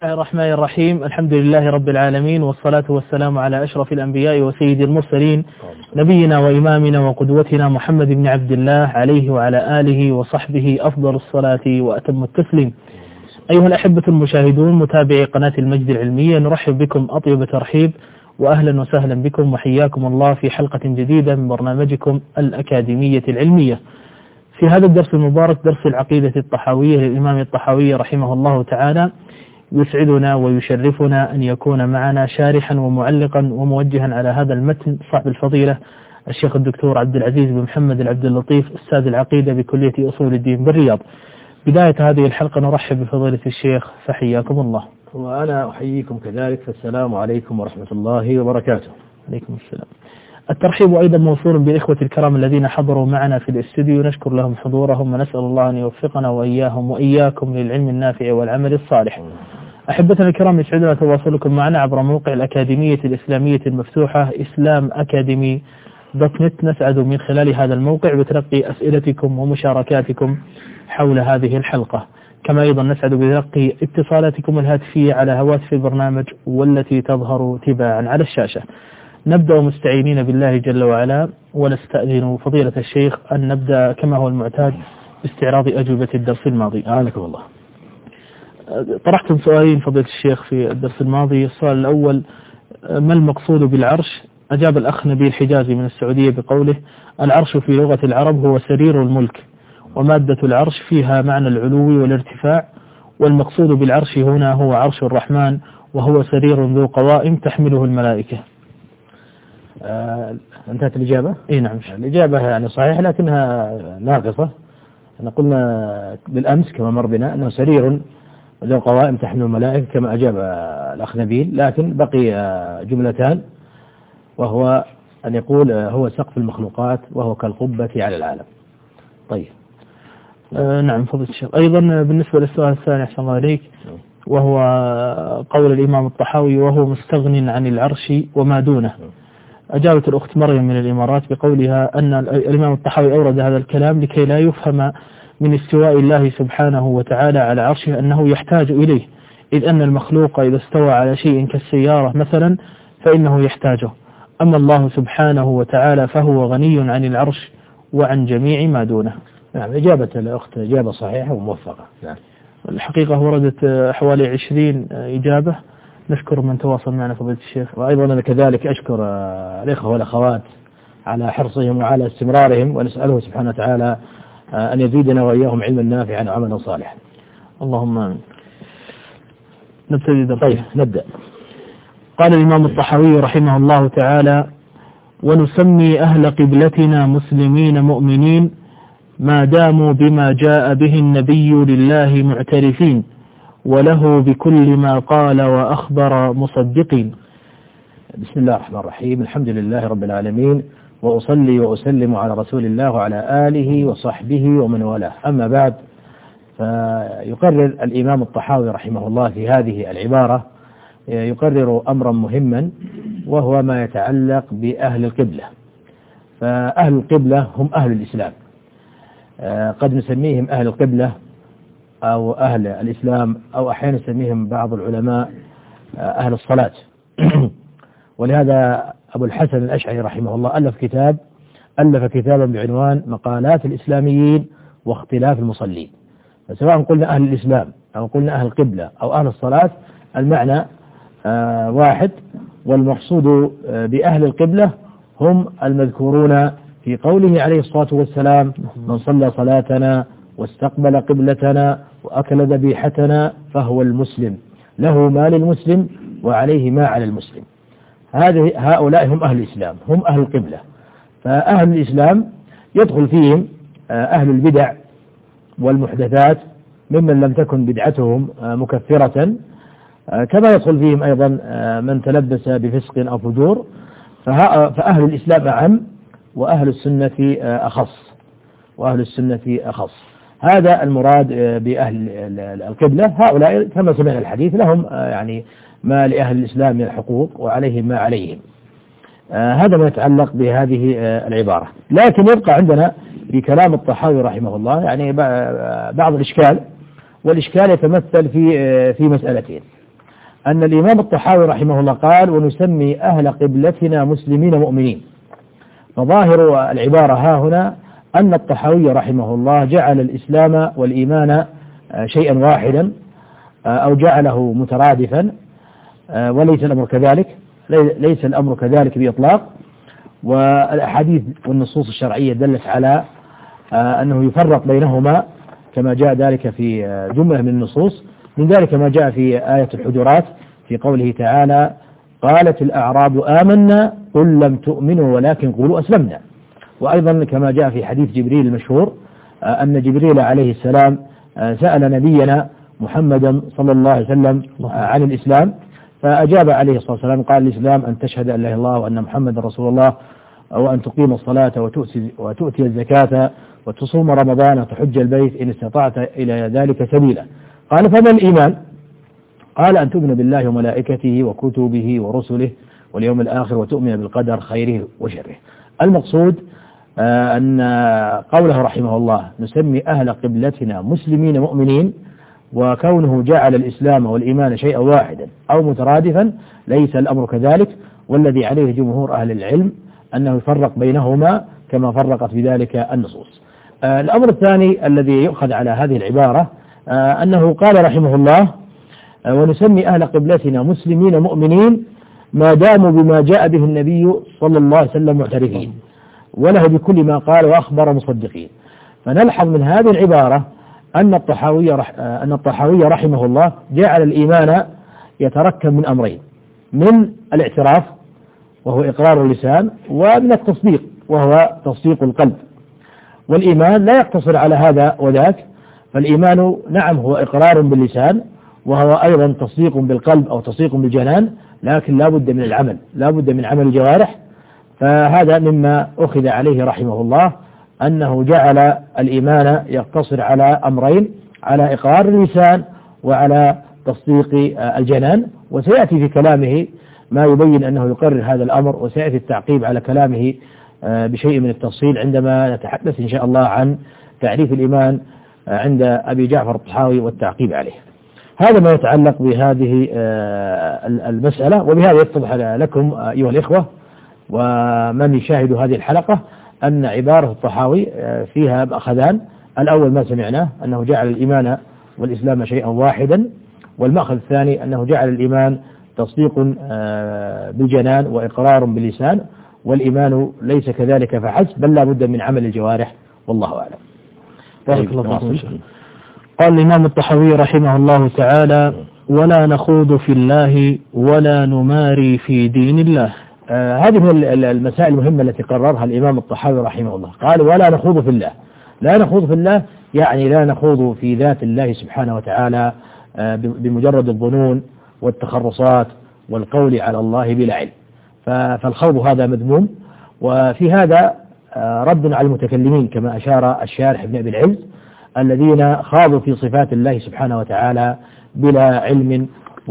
الله الرحمن الرحيم. الحمد لله رب العالمين، والصلاة والسلام على أشرف الأنبياء وسيد المرسلين، نبينا وإمامنا وقدوتنا محمد بن عبد الله عليه وعلى آله وصحبه أفضل الصلاة وأتم التسليم. أيها الأحبة المشاهدون متابعي قناة المجد العلمية، نرحب بكم أطيب ترحيب وأهلا وسهلا بكم وحياكم الله في حلقة جديدة من برنامجكم الأكاديمية العلمية. في هذا الدرس المبارك، درس العقيدة الطحاوية للإمام الطحاوي رحمه الله تعالى، يسعدنا ويشرفنا أن يكون معنا شارحا ومعلقا وموجها على هذا المتن صاحب الفضيلة الشيخ الدكتور عبد العزيز بن محمد العبد اللطيف، أستاذ العقيدة بكلية أصول الدين بالرياض. بداية هذه الحلقة نرحب بفضيلة الشيخ، فحياكم الله. وأنا أحييكم كذلك، فالسلام عليكم ورحمة الله وبركاته. عليكم السلام. الترحيب أيضا موصول بالإخوة الكرام الذين حضروا معنا في الاستوديو، نشكر لهم حضورهم ونسأل الله أن يوفقنا وإياهم وإياكم للعلم النافع والعمل الصالح. أحبتنا الكرام، يسعدنا تواصلكم معنا عبر موقع الأكاديمية الإسلامية المفتوحة islamacademy.net. نسعد من خلال هذا الموقع بتلقي أسئلتكم ومشاركاتكم حول هذه الحلقة، كما أيضا نسعد بتلقي اتصالاتكم الهاتفية على هواتف البرنامج والتي تظهر تباعا على الشاشة. نبدأ مستعينين بالله جل وعلا، ونستأذن فضيلة الشيخ أن نبدأ كما هو المعتاد باستعراض أجوبة الدرس الماضي. أعانكم الله. طرحتم سؤالين فضيلة الشيخ في الدرس الماضي. السؤال الأول: ما المقصود بالعرش؟ أجاب الأخ نبيل حجازي من السعودية بقوله: العرش في لغة العرب هو سرير الملك، ومادة العرش فيها معنى العلو والارتفاع، والمقصود بالعرش هنا هو عرش الرحمن، وهو سرير ذو قوائم تحمله الملائكة. انتهت الإجابة؟ إيه نعم. الإجابة يعني صحيحة لكنها ناقصة. قلنا بالأمس كما مر بنا أنه سرير ذو قوائم تحمل الملائكة كما أجاب الأخ نبيل، لكن بقي جملتان، وهو أن يقول هو سقف المخلوقات وهو كالقبة على العالم. طيب. نعم فضيلة الشيخ. أيضا بالنسبة للسؤال الثاني أحسن الله عليك، وهو قول الإمام الطحاوي: وهو مستغن عن العرش وما دونه. أجابت الأخت مريم من الإمارات بقولها أن الإمام الطحاوي أورد هذا الكلام لكي لا يفهم من استواء الله سبحانه وتعالى على عرشه أنه يحتاج إليه، إذ أن المخلوق إذا استوى على شيء كالسيارة مثلا فإنه يحتاجه، أما الله سبحانه وتعالى فهو غني عن العرش وعن جميع ما دونه. نعم، إجابة الأخت إجابة صحيحة وموفقة. نعم. الحقيقة وردت حوالي 20 إجابة، نشكر من تواصل معنا فضيلة الشيخ. وأيضا أنا كذلك أشكر الإخوة والأخوات على حرصهم وعلى استمرارهم، ونسأله سبحانه وتعالى أن يزيدنا وإياهم علما نافعا وعملا صالحا. اللهم آمين. نبتدي. طيب نبدأ. قال الإمام الطحاوي رحمه الله تعالى: ونسمي أهل قبلتنا مسلمين مؤمنين ما داموا بما جاء به النبي لله معترفين، وله بكل ما قال وأخبر مصدقين. بسم الله الرحمن الرحيم. الحمد لله رب العالمين، وأصلي وأسلم على رسول الله وعلى آله وصحبه ومن والاه. أما بعد، فيقرر الإمام الطحاوي رحمه الله في هذه العبارة يقرر أمرا مهما، وهو ما يتعلق بأهل القبلة. فأهل القبلة هم أهل الإسلام، قد نسميهم أهل القبلة أو أهل الإسلام، أو أحيانا يسميهم بعض العلماء أهل الصلاة. ولهذا أبو الحسن الأشعري رحمه الله ألف كتابا بعنوان مقالات الإسلاميين واختلاف المصلين. فسواء قلنا أهل الإسلام أو قلنا أهل القبلة أو أهل الصلاة، المعنى واحد. والمقصود بأهل القبلة هم المذكورون في قوله عليه الصلاة والسلام: من صلى صلاتنا واستقبل قبلتنا وأكل ذبيحتنا فهو المسلم، له ما للمسلم وعليه ما على المسلم. هؤلاء هم أهل الإسلام، هم أهل القبلة. فأهل الإسلام يدخل فيهم أهل البدع والمحدثات ممن لم تكن بدعتهم مكفرة، كما يدخل فيهم أيضا من تلبس بفسق أو فجور. فأهل الإسلام أعم، وأهل السنة أخص. هذا المراد بأهل القبلة. هؤلاء كما سمعنا الحديث لهم يعني ما لأهل الإسلام من الحقوق وعليهم ما عليهم. هذا ما يتعلق بهذه العبارة. لكن يبقى عندنا في كلام الطحاوي رحمه الله يعني بعض الإشكال، والإشكال يتمثل في مسألتين. أن الإمام الطحاوي رحمه الله قال: ونسمي أهل قبلتنا مسلمين مؤمنين. فظاهر العبارة ها هنا أن الطحاوي رحمه الله جعل الإسلام والإيمان شيئا واحدا، أو جعله مترادفا، وليس الأمر كذلك، ليس الأمر كذلك بإطلاق. والأحاديث والنصوص الشرعية دلت على أنه يفرق بينهما كما جاء ذلك في جملة من النصوص. من ذلك ما جاء في آية الحجرات في قوله تعالى: قالت الأعراب آمنا قل لم تؤمنوا ولكن قولوا أسلمنا. وأيضا كما جاء في حديث جبريل المشهور أن جبريل عليه السلام سأل نبينا محمدا صلى الله عليه وسلم عن الإسلام، فأجاب عليه الصلاة والسلام قال: الإسلام أن تشهد أن لا إله إلا الله وأن محمدا رسول الله، وأن تقيم الصلاة وتؤتي الزكاة وتصوم رمضان وتحج البيت إن استطعت إلى ذلك سبيلا. قال: فما الإيمان؟ قال: أن تؤمن بالله وملائكته وكتبه ورسله واليوم الآخر وتؤمن بالقدر خيره وشره. المقصود أن قوله رحمه الله: نسمي أهل قبلتنا مسلمين مؤمنين، وكونه جعل الإسلام والإيمان شيئا واحدا أو مترادفا، ليس الأمر كذلك، والذي عليه جمهور أهل العلم أنه يفرق بينهما كما فرقت بذلك النصوص. الأمر الثاني الذي يؤخذ على هذه العبارة أنه قال رحمه الله: ونسمي أهل قبلتنا مسلمين مؤمنين ما داموا بما جاء به النبي صلى الله عليه وسلم معترفين وله بكل ما قال وأخبر مصدقين. فنلحظ من هذه العبارة أن الطحاوي رحمه الله جعل الإيمان يتركب من أمرين: من الاعتراف وهو إقرار اللسان، ومن التصديق وهو تصديق القلب. والإيمان لا يقتصر على هذا وذاك، فالإيمان نعم هو إقرار باللسان، وهو أيضا تصديق بالقلب أو تصديق بالجنان، لكن لا بد من العمل، لا بد من عمل الجوارح. فهذا مما أخذ عليه رحمه الله، أنه جعل الإيمان يقتصر على أمرين: على إقرار اللسان وعلى تصديق الجنان. وسيأتي في كلامه ما يبين أنه يقرر هذا الأمر، وسيأتي التعقيب على كلامه بشيء من التفصيل عندما نتحدث إن شاء الله عن تعريف الإيمان عند أبي جعفر الطحاوي والتعقيب عليه. هذا ما يتعلق بهذه المسألة. وبهذا يتضح لكم أيها الإخوة ومن يشاهد هذه الحلقة أن عبارة الطحاوي فيها مأخذان: الأول ما سمعناه أنه جعل الإيمان والإسلام شيئا واحدا، والمأخذ الثاني أنه جعل الإيمان تصديق بالجنان وإقرار باللسان، والإيمان ليس كذلك فحسب، بل لا بد من عمل الجوارح، والله أعلم. بارك الله فيكم. قال الإمام الطحاوي رحمه الله تعالى: ولا نخوض في الله ولا نماري في دين الله. هذه من المسائل المهمة التي قررها الإمام الطحاوي رحمه الله. قال: ولا نخوض في الله. لا نخوض في الله يعني لا نخوض في ذات الله سبحانه وتعالى بمجرد الظنون والتخرصات والقول على الله بلا علم، فالخوض هذا مذموم. وفي هذا رد على المتكلمين كما أشار الشارح ابن أبي العز الذين خاضوا في صفات الله سبحانه وتعالى بلا علم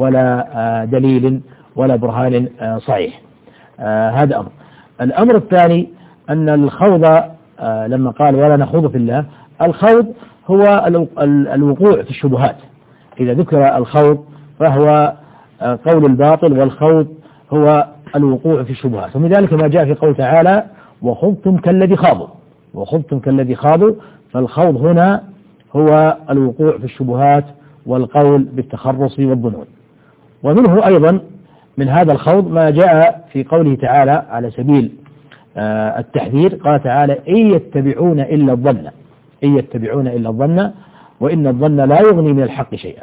ولا دليل ولا برهان صحيح. هذا أمر. الأمر الثاني أن الخوض لما قال ولا نخوض في الله، الخوض هو الوقوع في الشبهات. إذا ذكر الخوض فهو قول الباطل، والخوض هو الوقوع في الشبهات. ومن ذلك ما جاء في قول تعالى: وخضتم كالذي خاضوا. وخضتم كالذي خاضوا، فالخوض هنا هو الوقوع في الشبهات والقول بالتخرص والظنون. ومنه أيضا من هذا الخوض ما جاء في قوله تعالى على سبيل التحذير. قال تعالى: إن يتبعون إلا الظن، إن يتبعون إلا الظن وإن الظن لا يغني من الحق شيئا.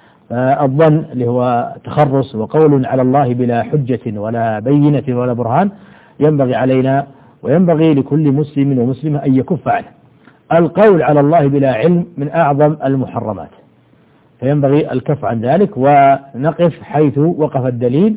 الظن اللي هو تخرص وقول على الله بلا حجة ولا بينة ولا برهان، ينبغي علينا وينبغي لكل مسلم ومسلمة أن يكف عنه. القول على الله بلا علم من أعظم المحرمات، فينبغي الكف عن ذلك ونقف حيث وقف الدليل.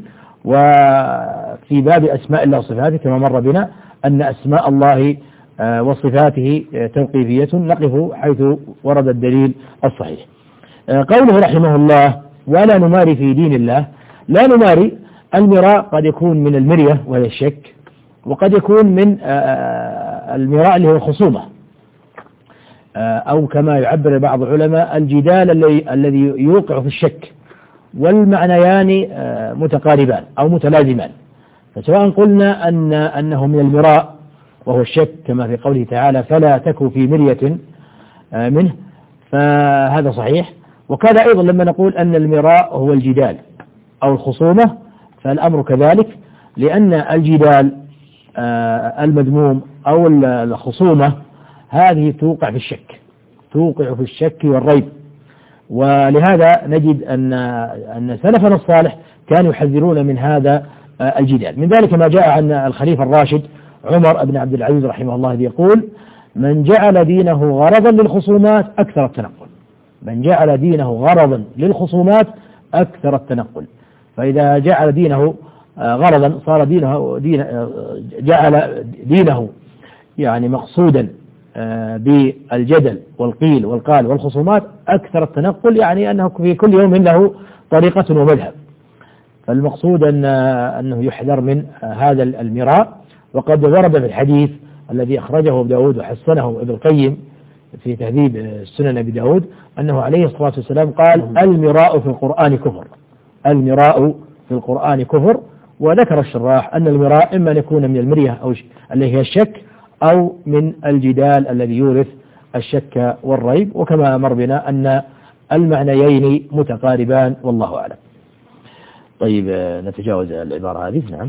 وفي باب أسماء الله وصفاته كما مر بنا أن أسماء الله وصفاته توقيفية، نقف حيث ورد الدليل الصحيح. قوله رحمه الله: ولا نماري في دين الله. لا نماري، المراء قد يكون من المرية وهي الشك، وقد يكون من المراء اللي هو الخصومة، أو كما يعبر بعض العلماء الجدال الذي يوقع في الشك. والمعنيان متقاربان أو متلازمان. فسواء قلنا أنه من المراء وهو الشك كما في قوله تعالى فلا تك في مرية منه، فهذا صحيح. وكذا أيضا لما نقول أن المراء هو الجدال أو الخصومة فالأمر كذلك، لأن الجدال المذموم أو الخصومة هذه توقع في الشك والريب. ولهذا نجد أن سلفنا الصالح كانوا يحذرون من هذا الجدال. من ذلك ما جاء عن الخليفة الراشد عمر بن عبد العزيز رحمه الله يقول من جعل دينه غرضا للخصومات أكثر التنقل. من جعل دينه غرضا للخصومات أكثر التنقل. فإذا جعل دينه غرضا صار جعل دينه يعني مقصودا بالجدل والقيل والقال والخصومات أكثر التنقل، يعني أنه في كل يوم له طريقة ومذهب. فالمقصود أنه يحذر من هذا المراء. وقد ورد في الحديث الذي أخرجه ابن داود وحسنه ابن القيم في تهذيب السنن أبي داود أنه عليه الصلاة والسلام قال المراء في القرآن كفر. المراء في القرآن كفر. وذكر الشراح أن المراء إما أن يكون من المرية أو اللي هي الشك أو من الجدال الذي يورث الشك والريب، وكما مر بنا أن المعنيين متقاربان والله أعلم. طيب نتجاوز العبارة هذه. نعم.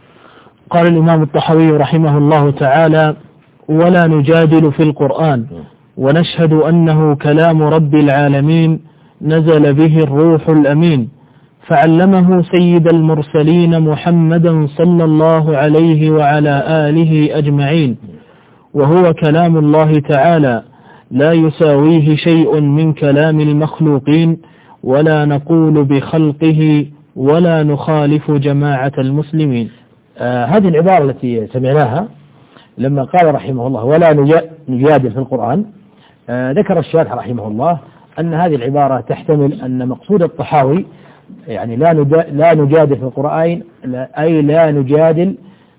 قال الإمام الطحاوي رحمه الله تعالى ولا نجادل في القرآن ونشهد أنه كلام رب العالمين نزل به الروح الأمين فعلمه سيد المرسلين محمدا صلى الله عليه وعلى آله أجمعين، وهو كلام الله تعالى لا يساويه شيء من كلام المخلوقين ولا نقول بخلقه ولا نخالف جماعة المسلمين. هذه العبارة التي سمعناها لما قال رحمه الله ولا نجادل في القرآن، ذكر الشارح رحمه الله أن هذه العبارة تحتمل أن مقصود الطحاوي يعني لا نجادل في القرآن أي لا نجادل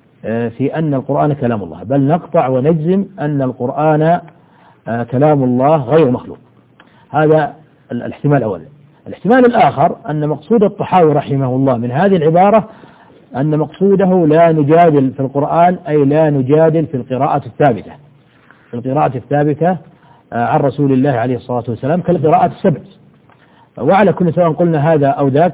في أن القرآن كلام الله، بل نقطع ونجزم أن القرآن كلام الله غير مخلوق. هذا الاحتمال الأول. الاحتمال الآخر أن مقصود الطحاوي رحمه الله من هذه العبارة أن مقصوده لا نجادل في القرآن أي لا نجادل في القراءة الثابتة، في القراءة الثابتة عن رسول الله عليه الصلاة والسلام كالقراءة السبع. وعلى كل سواء قلنا هذا أو ذاك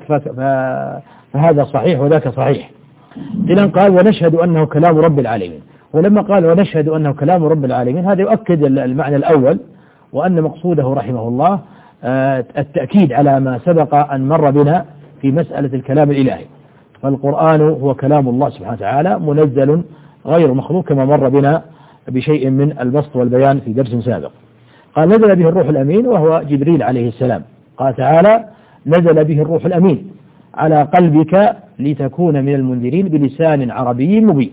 فهذا صحيح وذاك صحيح. إذن قال ونشهد أنه كلام رب العالمين. ولما قال ونشهد أنه كلام رب العالمين هذا يؤكد المعنى الأول، وأن مقصوده رحمه الله التأكيد على ما سبق أن مر بنا في مسألة الكلام الإلهي. فالقرآن هو كلام الله سبحانه وتعالى منزل غير مخلوق كما مر بنا بشيء من البسط والبيان في درس سابق. قال نزل به الروح الأمين وهو جبريل عليه السلام. قال تعالى نزل به الروح الأمين على قلبك لتكون من المنذرين بلسان عربي مبين.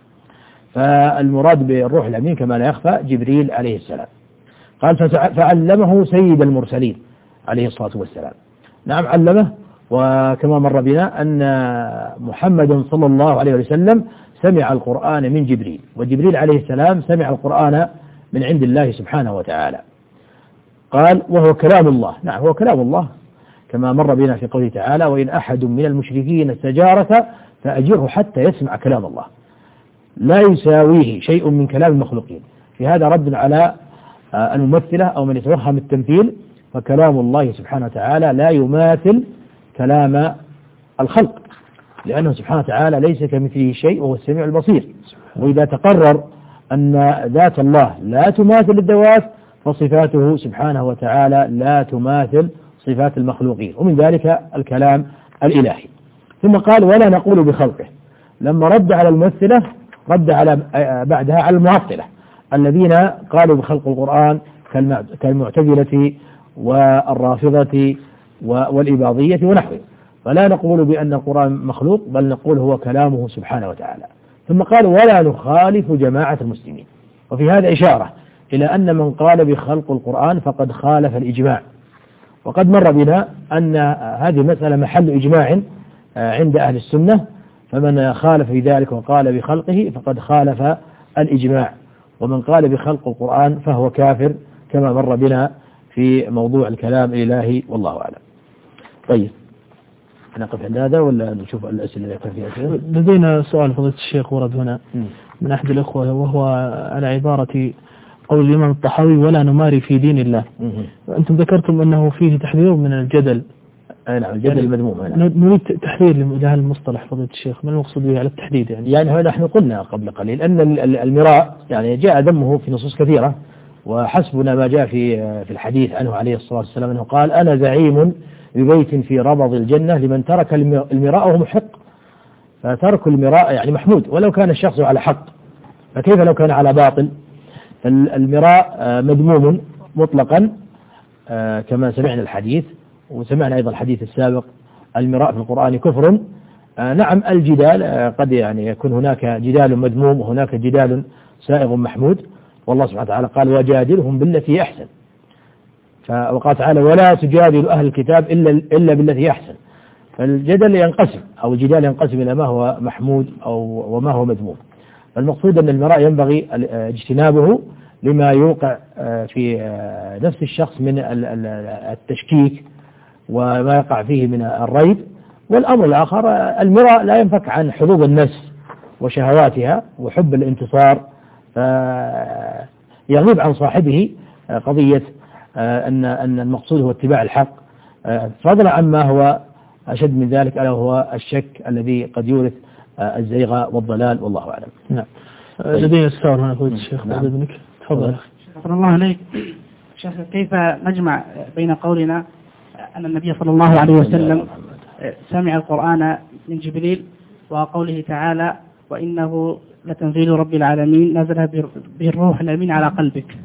فالمراد بالروح الأمين كما لا يخفى جبريل عليه السلام. قال فعلمه سيد المرسلين عليه الصلاة والسلام. نعم علمه. وكما مر بنا أن محمد صلى الله عليه وسلم سمع القرآن من جبريل، وجبريل عليه السلام سمع القرآن من عند الله سبحانه وتعالى. قال وهو كلام الله. نعم هو كلام الله كما مر بنا في قوله تعالى وإن أحد من المشركين استجارك فأجره حتى يسمع كلام الله. لا يساويه شيء من كلام المخلوقين. في هذا رد على الممثلة أو من يتوهم التمثيل، فكلام الله سبحانه وتعالى لا يماثل كلام الخلق، لأنه سبحانه وتعالى ليس كمثله شيء وهو السميع البصير. وإذا تقرر أن ذات الله لا تماثل الذوات فصفاته سبحانه وتعالى لا تماثل صفات المخلوقين، ومن ذلك الكلام الإلهي. ثم قال ولا نقول بخلقه. لما رد على الممثلة رد على بعدها على المعطلة الذين قالوا بخلق القرآن كالمعتزلة والرافضة والإباضية ونحوه. فلا نقول بأن القرآن مخلوق بل نقول هو كلامه سبحانه وتعالى. ثم قال ولا نخالف جماعة المسلمين. وفي هذا إشارة إلى أن من قال بخلق القرآن فقد خالف الإجماع. وقد مر بنا أن هذه مسألة محل إجماع عند أهل السنة، فمن خالف في ذلك وقال بخلقه فقد خالف الإجماع، ومن قال بخلق القرآن فهو كافر كما مر بنا في موضوع الكلام الإلهي والله أعلم. طيب نقف عند هذا ولا نشوف الأسئلة اللي كان فيها أسئلة؟ لدينا سؤال فضيلة الشيخ ورد هنا من أحد الإخوة، وهو على عبارة قول الإمام الطحاوي: ولا نماري في دين الله. أنتم ذكرتم أنه فيه تحذير من الجدل. نعم، الجدل المذموم. نريد تحذير لهذا المصطلح فضيلة الشيخ، ما المقصود به على التحديد؟ يعني نحن قلنا قبل قليل أن المراء يعني جاء ذمه في نصوص كثيرة، وحسبنا ما جاء في الحديث عنه عليه الصلاة والسلام أنه قال: أنا زعيم ببيت في ربض الجنة لمن ترك المراء وهو محق. فترك المراء يعني محمود ولو كان الشخص على حق، فكيف لو كان على باطل؟ المراء مذموم مطلقا كما سمعنا الحديث، وسمعنا أيضا الحديث السابق: المراء في القرآن كفر. نعم، الجدال قد يعني يكون هناك جدال مذموم وهناك جدال سائغ محمود، والله سبحانه وتعالى قال: وجادلهم بالتي أحسن. وقال تعالى: ولا تجادل أهل الكتاب إلا بالتي أحسن. فالجدل ينقسم أو الجدال ينقسم إلى ما هو محمود وما هو مذموم. المقصود أن المراء ينبغي اجتنابه لما يوقع في نفس الشخص من التشكيك وما يقع فيه من الريب. والأمر الآخر: المراء لا ينفك عن حظوظ النفس وشهواتها وحب الانتصار، يغيب عن صاحبه قضية أن المقصود هو اتباع الحق، فضلا عما هو أشد من ذلك، ألا هو الشك الذي قد يورث الزيغ والضلال، والله أعلم. نعم. لدينا السؤال هنا فضيلة الشيخ بعد إذنك. تفضل. شكرا الله عليك. شيخ، كيف نجمع بين قولنا أن النبي صلى الله عليه وسلم سمع القرآن من جبريل وقوله تعالى: وإنه لتنزيل رب العالمين نزل بالروح الأمين على قلبك؟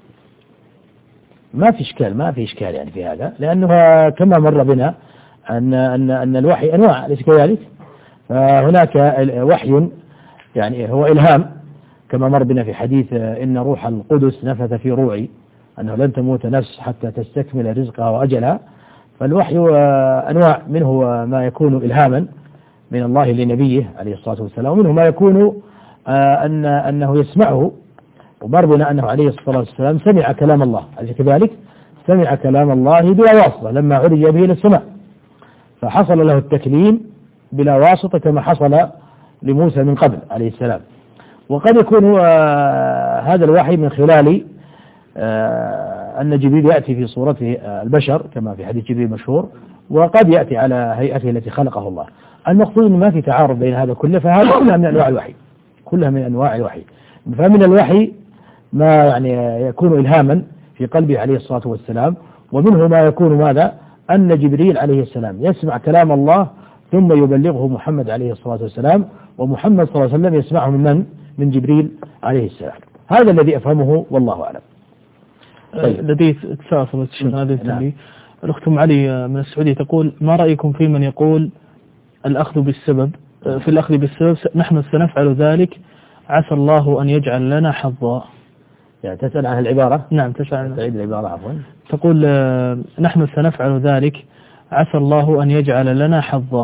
ما في إشكال يعني في هذا، لأنه كما مر بنا أن الوحي أنواع، أليس كذلك؟ فهناك وحي يعني هو إلهام، كما مر بنا في حديث: إن روح القدس نفث في روعي أنه لن تموت نفس حتى تستكمل رزقها وأجلها. فالوحي أنواع، منه ما يكون إلهاما من الله لنبيه عليه الصلاة والسلام، ومنه ما يكون أنه يسمعه. ومر بنا أنه عليه الصلاة والسلام سمع كلام الله، أليس كذلك؟ سمع كلام الله بلا واسطة لما عرج به إلى السماء، فحصل له التكليم بلا واسطة كما حصل لموسى من قبل عليه السلام. وقد يكون هذا الوحي من خلال أن جبريل يأتي في صورته البشر كما في حديث جبريل المشهور، وقد يأتي على هيئته التي خلقه الله. المقصود أنه ما في تعارض بين هذا كله، فهذا كلها من أنواع الوحي، كلها من أنواع الوحي. فمن الوحي ما يعني يكون إلهاما في قلبه عليه الصلاة والسلام، ومنه ما يكون ماذا؟ أن جبريل عليه السلام يسمع كلام الله ثم يبلغه محمد عليه الصلاة والسلام، ومحمد صلى الله عليه وسلم يسمعه من جبريل عليه السلام. هذا الذي أفهمه، والله أعلم. طيب. لدي اتصال فضيلة الشيخ هذا التالي. الأخت علي من السعودية تقول: ما رأيكم في من يقول الأخذ بالسبب في الأخذ بالسبب نحن سنفعل ذلك عسى الله أن يجعل لنا حظا؟ يعني تسأل عن العبارة؟ نعم، تسأل. تعيد العبارة عفوا. تقول: نحن سنفعل ذلك عسى الله أن يجعل لنا حظا.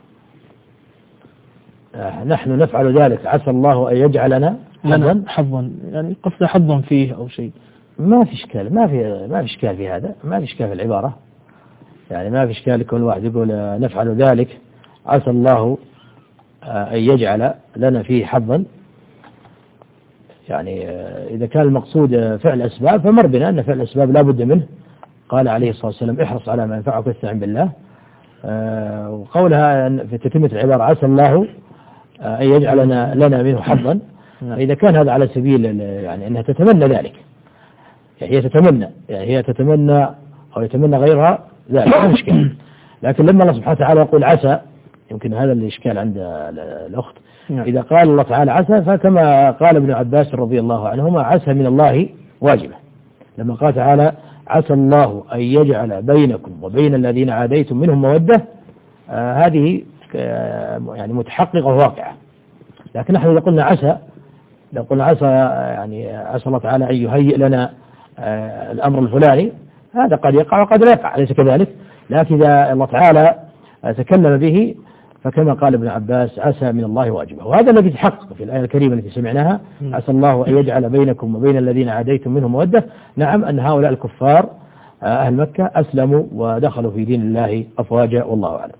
نحن نفعل ذلك عسى الله أن يجعل لنا حظا، يعني قصد حظا فيه أو شيء. ما في إشكال، ما في إشكال في هذا، ما في إشكال في العبارة، يعني ما في إشكال كل واحد يقول نفعل ذلك عسى الله أن يجعل لنا فيه حظا. يعني إذا كان المقصود فعل أسباب فمر بنا أن فعل الأسباب لا بد منه. قال عليه الصلاة والسلام: احرص على ما ينفعك واستعن بالله. وقولها في تتمة العبارة عسى الله أن يجعل لنا منه حظا، إذا كان هذا على سبيل يعني أنها تتمنى ذلك، يعني هي تتمنى أو يتمنى غيرها ذلك، لا مشكلة. لكن لما الله سبحانه وتعالى يقول عسى، يمكن هذا الإشكال عند الأخت. إذا قال الله تعالى عسى، فكما قال ابن عباس رضي الله عنهما: عسى من الله واجبة. لما قال تعالى: عسى الله أن يجعل بينكم وبين الذين عاديتم منهم مودة، هذه يعني متحققة وواقعة. لكن نحن إذا قلنا عسى، لو قلنا عسى يعني عسى الله تعالى أن يهيئ لنا الأمر الفلاني، هذا قد يقع وقد لا يقع، أليس كذلك؟ لكن إذا الله تعالى تكلم به فكما قال ابن عباس: عسى من الله واجبة. وهذا الذي تحقق في الآية الكريمة التي سمعناها: عسى الله أن يجعل بينكم وبين الذين عاديتم منهم مودة. نعم، أن هؤلاء الكفار أهل مكة أسلموا ودخلوا في دين الله أفواجا، والله أعلم.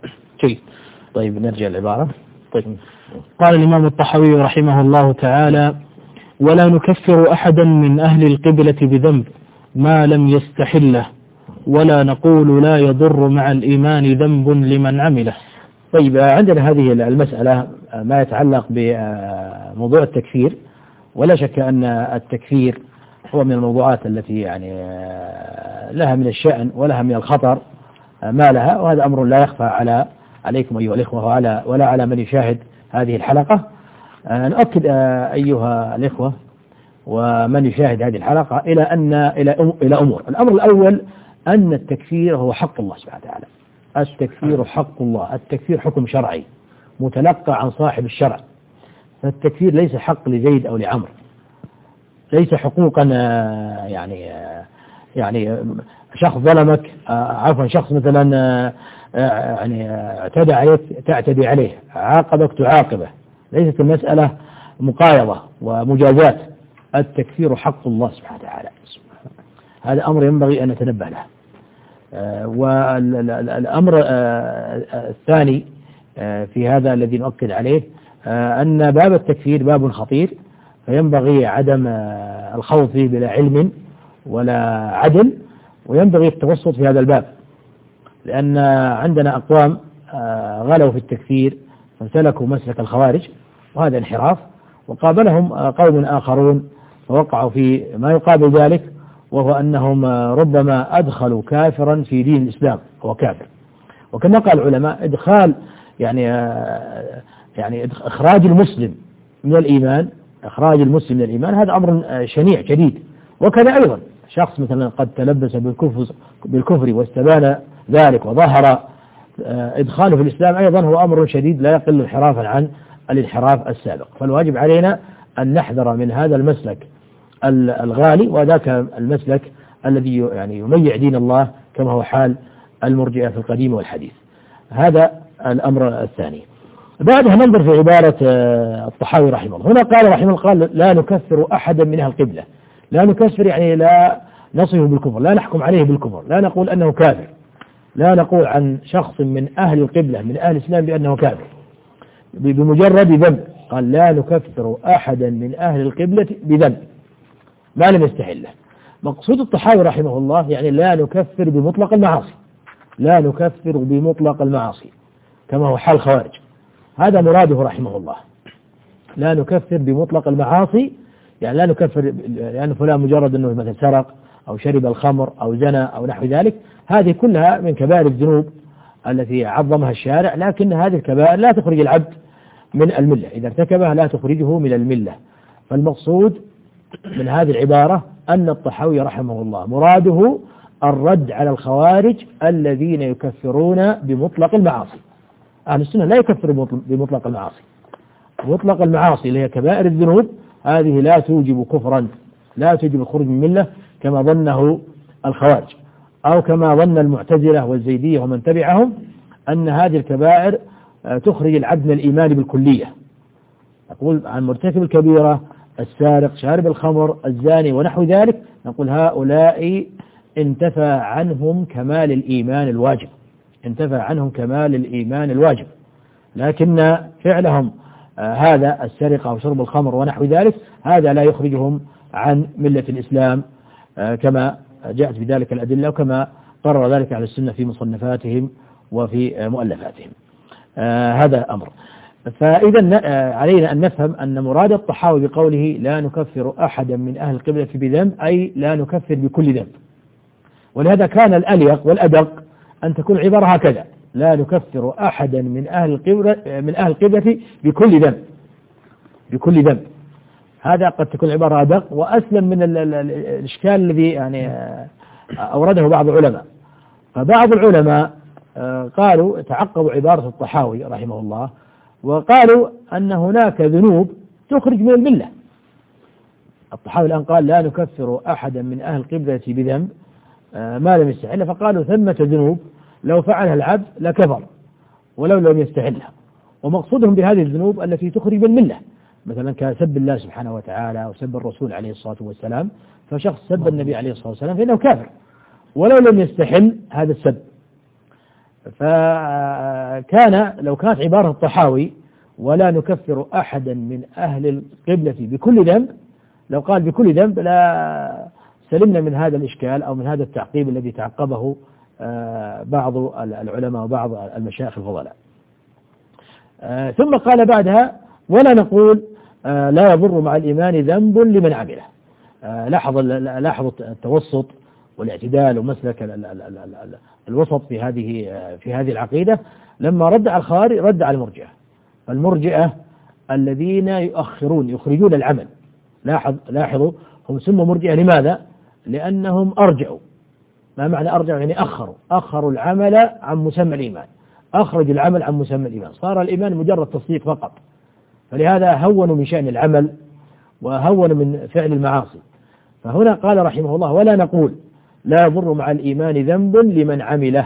جيد. طيب نرجع العبارة. طيب. قال الإمام الطحاوي رحمه الله تعالى: ولا نكفر أحدا من أهل القبلة بذنب ما لم يستحله، ولا نقول لا يضر مع الإيمان ذنب لمن عمله. طيب عندنا هذه المسألة ما يتعلق بموضوع التكفير، ولا شك أن التكفير هو من الموضوعات التي يعني لها من الشأن ولها من الخطر ما لها، وهذا أمر لا يخفى عليكم أيها الإخوة ولا على من يشاهد هذه الحلقة. نؤكد أيها الإخوة ومن يشاهد هذه الحلقة إلى أمور. الأمر الأول أن التكفير هو حق الله سبحانه وتعالى. التكفير حق الله، التكفير حكم شرعي متلقى عن صاحب الشرع. فالتكفير ليس حق لزيد أو لعمر، ليس حقوقا يعني شخص ظلمك، عفوا شخص مثلا يعني اعتدى عليك تعتدي عليه، عاقبك تعاقبه، ليست المسألة مقايضة ومجازات. التكفير حق الله سبحانه وتعالى، هذا أمر ينبغي أن نتنبه له. والأمر الثاني في هذا الذي نؤكد عليه أن باب التكفير باب خطير، فينبغي عدم الخوض فيه بلا علم ولا عدل، وينبغي التوسط في هذا الباب، لأن عندنا أقوام غلوا في التكفير فسلكوا مسلك الخوارج، وهذا انحراف، وقابلهم قوم آخرون فوقعوا في ما يقابل ذلك، وهو أنهم ربما أدخلوا كافرا في دين الإسلام، هو كافر. وكما قال العلماء إدخال يعني إخراج المسلم من الإيمان هذا أمر شنيع جديد. وكذا أيضا شخص مثلا قد تلبس بالكفر واستبان ذلك وظهر إدخاله في الإسلام أيضا هو أمر شديد لا يقل انحرافا عن الانحراف السابق. فالواجب علينا أن نحذر من هذا المسلك الغالي، وذاك المسلك الذي يعني يميع دين الله كما هو حال المرجئة في القديم والحديث. هذا الأمر الثاني. بعدها ننظر في عبارة الطحاوي رحمه الله. هنا قال رحمه الله قال لا نكفر أحدا من أهل القبلة. لا نكفر يعني لا نصفه بالكفر، لا نحكم عليه بالكفر، لا نقول أنه كافر، لا نقول عن شخص من أهل القبلة من أهل الإسلام بأنه كافر بمجرد ذنب. قال لا نكفر أحدا من أهل القبلة بذنب ما لم يستحله. مقصود الطحاوي رحمه الله يعني لا نكفر بمطلق المعاصي، لا نكفر بمطلق المعاصي كما هو حال الخوارج، هذا مراده رحمه الله. لا نكفر بمطلق المعاصي يعني لا نكفر لأن فلان مجرد أنه مثلا سرق أو شرب الخمر أو زنى أو نحو ذلك، هذه كلها من كبائر الذنوب التي عظمها الشارع، لكن هذه الكبائر لا تخرج العبد من الملة، إذا ارتكبها لا تخرجه من الملة. فالمقصود من هذه العبارة أن الطحاوي رحمه الله مراده الرد على الخوارج الذين يكفرون بمطلق المعاصي. أهل السنة لا يكفر بمطلق المعاصي. مطلق المعاصي اللي هي كبائر الذنوب هذه لا توجب كفرا، لا توجب الخروج من الملة كما ظنه الخوارج، أو كما ظن المعتزلة والزيدية ومن تبعهم أن هذه الكبائر تخرج العبد من الإيمان بالكلية. أقول عن مرتكب الكبيرة السارق شارب الخمر الزاني ونحو ذلك، نقول هؤلاء انتفى عنهم كمال الإيمان الواجب، انتفى عنهم كمال الإيمان الواجب، لكن فعلهم هذا السرقة أو شرب الخمر ونحو ذلك هذا لا يخرجهم عن ملة الإسلام كما جاءت بذلك الأدلة، وكما قرر ذلك على السنة في مصنفاتهم وفي مؤلفاتهم. هذا أمر. فإذا علينا أن نفهم أن مراد الطحاوي بقوله لا نكفر أحدا من أهل القبلة بذنب أي لا نكفر بكل ذنب، ولهذا كان الأليق والأدق أن تكون العبارة هكذا: لا نكفر أحدا من أهل القبلة بكل ذنب. هذا قد تكون العبارة أدق وأسلم من الإشكال الذي يعني أورده بعض العلماء. فبعض العلماء قالوا تعقبوا عبارة الطحاوي رحمه الله وقالوا أن هناك ذنوب تخرج من الملة. الطحاوي الآن قال لا نكفر أحدا من أهل القبلة بذنب ما لم يستحل، فقالوا ثمة ذنوب لو فعلها العبد لكفر ولو لم يستحلها، ومقصودهم بهذه الذنوب التي تخرج من الملة، مثلا كسب الله سبحانه وتعالى وسب الرسول عليه الصلاة والسلام، فشخص سب النبي عليه الصلاة والسلام فإنه كافر ولو لم يستحل هذا السب. فكان لو كانت عبارة الطحاوي ولا نكفر أحدا من أهل القبلة بكل ذنب، لو قال بكل ذنب لا سلمنا من هذا الإشكال أو من هذا التعقيب الذي تعقبه بعض العلماء وبعض المشايخ الفضلاء. ثم قال بعدها ولا نقول لا يضر مع الإيمان ذنب لمن عمله. لاحظ التوسط والاعتدال ومسلك الوسط في هذه العقيدة. لما رد على الخوارج رد على المرجئة. المرجئة الذين يخرجون العمل. لاحظوا هم سموا مرجئة لماذا؟ لأنهم أرجعوا. ما معنى أرجعوا؟ يعني أخروا العمل عن مسمى الإيمان. أخرج العمل عن مسمى الإيمان، صار الإيمان مجرد تصديق فقط. فلهذا هونوا من شأن العمل وهونوا من فعل المعاصي. فهنا قال رحمه الله ولا نقول لا يضر مع الإيمان ذنب لمن عمله.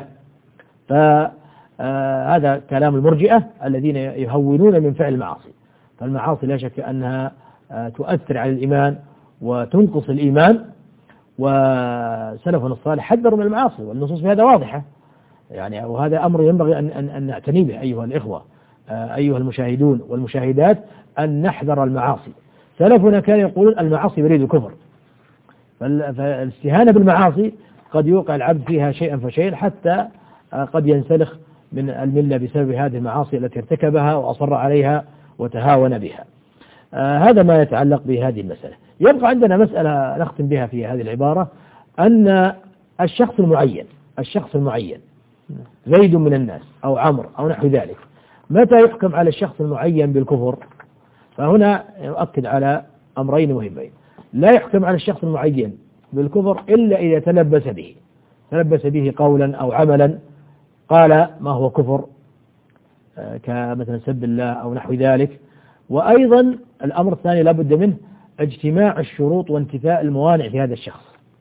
فهذا كلام المرجئة الذين يهونون من فعل المعاصي. فالمعاصي لا شك أنها تؤثر على الإيمان وتنقص الإيمان، وسلفنا الصالح حذروا من المعاصي والنصوص في هذا واضحة يعني، وهذا أمر ينبغي أن نعتني به أيها الإخوة أيها المشاهدون والمشاهدات، أن نحذر المعاصي. سلفنا كانوا يقولون المعاصي يريد الكفر، فالاستهانة بالمعاصي قد يوقع العبد فيها شيئا فشيئا حتى قد ينسلخ من الملة بسبب هذه المعاصي التي ارتكبها وأصر عليها وتهاون بها. هذا ما يتعلق بهذه المسألة. يبقى عندنا مسألة نختم بها في هذه العبارة، أن الشخص المعين زيد من الناس أو عمرو أو نحو ذلك، متى يحكم على الشخص المعين بالكفر؟ فهنا يؤكد على أمرين مهمين. لا يحكم على الشخص المعين بالكفر إلا إذا تلبس به قولا أو عملا، قال ما هو كفر كمثلا سب الله أو نحو ذلك. وأيضا الأمر الثاني لابد منه اجتماع الشروط وانتفاء الموانع في هذا الشخص.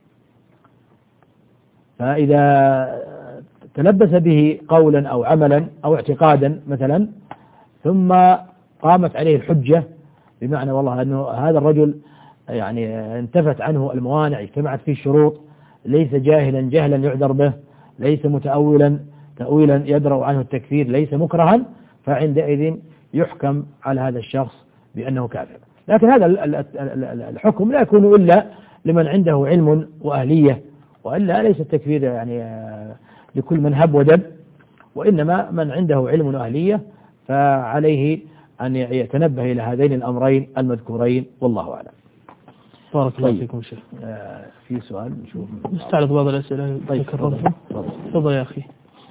فإذا تلبس به قولا أو عملا أو اعتقادا مثلا، ثم قامت عليه الحجة بمعنى والله أنه هذا الرجل يعني انتفت عنه الموانع، اجتمعت فيه الشروط، ليس جهلا يعذر به، ليس متأولا تأويلا يدرأ عنه التكفير، ليس مكرها، فعندئذ يحكم على هذا الشخص بأنه كافر. لكن هذا الحكم لا يكون إلا لمن عنده علم وأهلية، وإلا ليس التكفير يعني لكل من هب ودب، وإنما من عنده علم وأهلية فعليه أن يتنبه إلى هذين الأمرين المذكورين، والله أعلم. بارك الله فيكم شيخ. في سؤال نشوف نستعرض بعض الأسئلة. طيب تفضل يا أخي.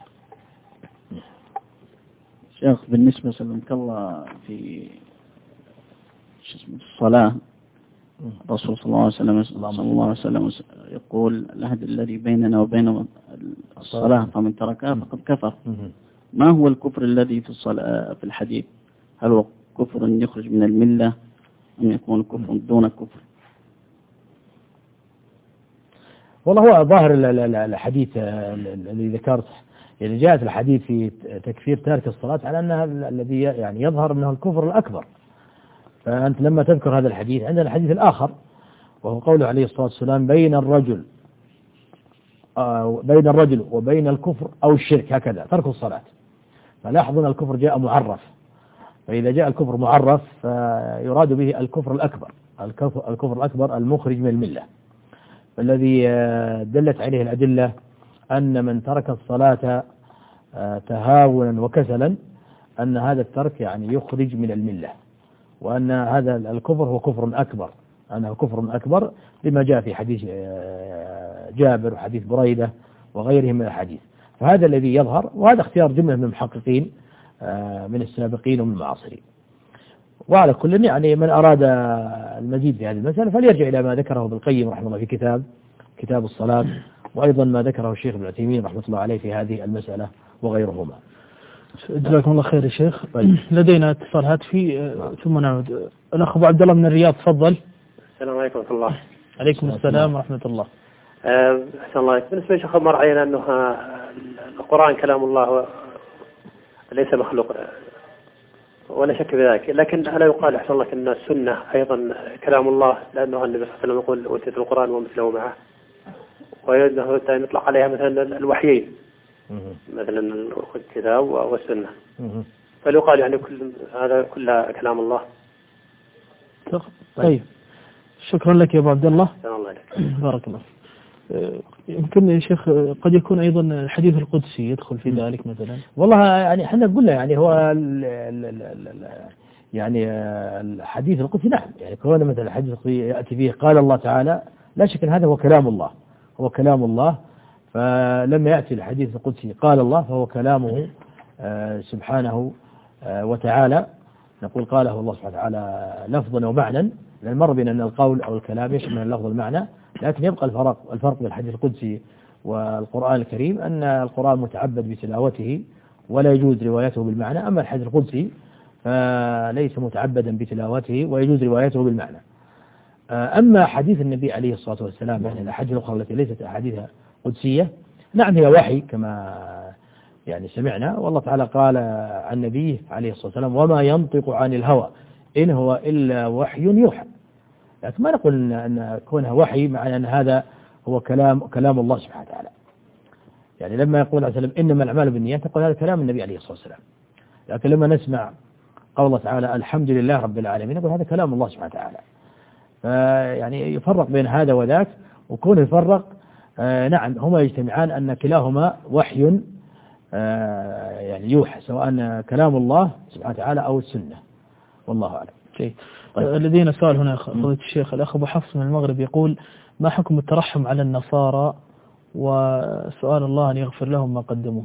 شيخ بالنسبة سلمك الله في الصلاة، الرسول صلى الله عليه وسلم يقول العهد الذي بيننا وبين الصلاة فمن تركها فقد كفر. ما هو الكفر الذي في الصلاة في الحديث؟ هل هو كفر يخرج من الملة أم يكون كفر دون كفر؟ والله هو ظاهر الحديث الذي ذكرت، يعني جاءت الحديث في تكفير تارك الصلاة على أنها الذي يعني يظهر أنه الكفر الأكبر. فأنت لما تذكر هذا الحديث، عندنا الحديث الآخر وهو قوله عليه الصلاة والسلام بين الرجل وبين الكفر أو الشرك هكذا ترك الصلاة. فلاحظوا أن الكفر جاء معرف، فإذا جاء الكفر معرف فيراد به الكفر الأكبر، الكفر الأكبر المخرج من الملة، الذي دلت عليه الأدلة أن من ترك الصلاة تهاونا وكسلا أن هذا الترك يعني يخرج من الملة، وأن هذا الكفر هو كفر أكبر، أنه كفر أكبر لما جاء في حديث جابر وحديث بريدة وغيرهم من الحديث. فهذا الذي يظهر، وهذا اختيار جملة من المحققين من السابقين ومن المعاصرين. وعلى كل يعني من أراد المزيد في هذه المسألة فليرجع إلى ما ذكره ابن القيم رحمه الله في كتاب الصلاة، وأيضا ما ذكره الشيخ ابن عثيمين رحمه الله عليه في هذه المسألة وغيرهما. جزاكم الله خير يا شيخ. لدينا اتصال هاتفي ثم نعود. الأخ أبو عبد الله من الرياض، تفضل. السلام عليكم ورحمة الله. عليكم السلام ورحمة الله. أحسن الله. بالنسبة لشيخ مر علينا أنه القرآن كلام الله ليس مخلوق ولا شك في ذلك، لكن ألا يقال أحسن الله أن السنة أيضا كلام الله، لأنه النبي صلى الله عليه وسلم يقول أوتيت القرآن ومثله معه، وأنه يطلق عليها مثلا الوحيين، مثلا الكتاب والسنة، فليقال يعني هذا كلها كلام الله. طيب شكرا لك يا أبو عبد الله. الله عليك. بارك الله. يمكن يا شيخ قد يكون أيضا الحديث القدسي يدخل في ذلك مثلا. والله يعني احنا قلنا يعني هو يعني الحديث القدسي نعم، يعني كون مثلا الحديث القدسي يأتي فيه قال الله تعالى، لا شك أن هذا هو كلام الله، هو كلام الله. فلما يأتي الحديث القدسي قال الله فهو كلامه سبحانه وتعالى. نقول قاله الله سبحانه وتعالى لفظا ومعنى، لأن مر بنا أن القول أو الكلام يشمل اللفظ والمعنى، لكن يبقى الفرق بين الحديث القدسي والقرآن الكريم أن القرآن متعبد بتلاوته ولا يجوز روايته بالمعنى، أما الحديث القدسي فليس متعبدا بتلاوته ويجوز روايته بالمعنى. أما حديث النبي عليه الصلاة والسلام يعني الأحاديث الأخرى التي ليست أحاديث قدسية نعم هي وحي كما يعني سمعنا، والله تعالى قال عن نبيه عليه الصلاة والسلام وما ينطق عن الهوى إن هو إلا وحي يوحى. لكن ما نقول أن كونها وحي معنى أن هذا هو كلام الله سبحانه وتعالى. يعني لما يقول عليه السلام إنما الأعمال بالنيات نقول هذا كلام النبي عليه الصلاة والسلام، لكن لما نسمع قول الله تعالى الحمد لله رب العالمين نقول هذا كلام الله سبحانه وتعالى. فيعني يفرق بين هذا وذاك، وكون يفرق نعم هما يجتمعان أن كلاهما وحي يعني يوحى، سواء كلام الله سبحانه وتعالى أو السنة، والله أعلم. طيب. لدينا سؤال هنا فضيلة الشيخ. الأخ أبو حفص من المغرب يقول ما حكم الترحم على النصارى وسؤال الله أن يغفر لهم ما قدموه؟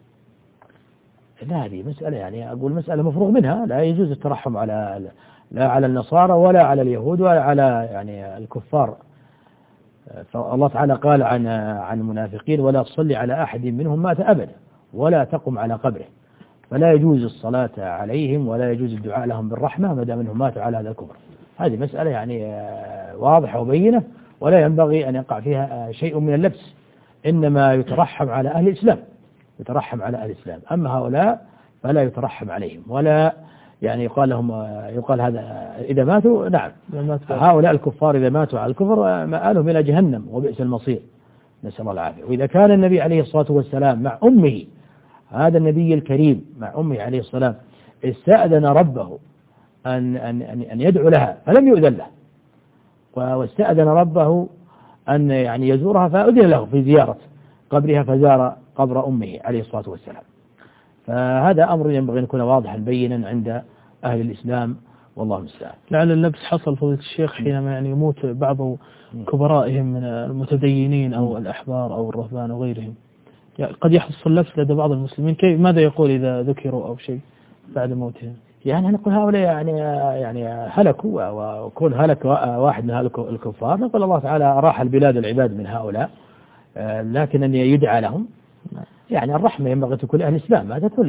لا هذه مسألة يعني أقول مسألة مفروغ منها، لا يجوز الترحم لا على النصارى ولا على اليهود ولا على يعني الكفار. فالله تعالى قال عن المنافقين ولا تصلي على أحد منهم مات أبدا ولا تقم على قبره، فلا يجوز الصلاة عليهم ولا يجوز الدعاء لهم بالرحمة ما دام انهم ماتوا على هذا الكفر. هذه مسألة يعني واضحة وبينة ولا ينبغي أن يقع فيها شيء من اللبس، إنما يترحم على أهل الإسلام، يترحم على أهل الإسلام. أما هؤلاء فلا يترحم عليهم ولا يعني يقال هذا إذا ماتوا نعم هؤلاء الكفار إذا ماتوا على الكفر مآلهم إلى جهنم وبئس المصير، نسأل الله العافية. وإذا كان النبي عليه الصلاة والسلام مع أمه، هذا النبي الكريم مع أمه عليه الصلاة استأذن ربه أن يدعو لها فلم يؤذن له، واستأذن ربه أن يعني يزورها فأذن له في زيارة قبرها فزار قبر أمه عليه الصلاة والسلام. فهذا أمر ينبغي أن يكون واضحا بينا عند أهل الإسلام، والله المستعان. لعل اللبس حصل فضيلة الشيخ حينما يعني يموت بعض كبرائهم من المتدينين أو الأحبار أو الرهبان وغيرهم، يعني قد يحصل اللبس لدى بعض المسلمين. ماذا يقول إذا ذكروا أو شيء بعد موتهم؟ يعني نقول هؤلاء يعني هلكوا، وكون هلك واحد من هؤلاء الكفار نقول الله تعالى راح البلاد العباد من هؤلاء، لكن أن يدعى لهم يعني الرحمة ينبغي تكون أهل الإسلام، ما تكون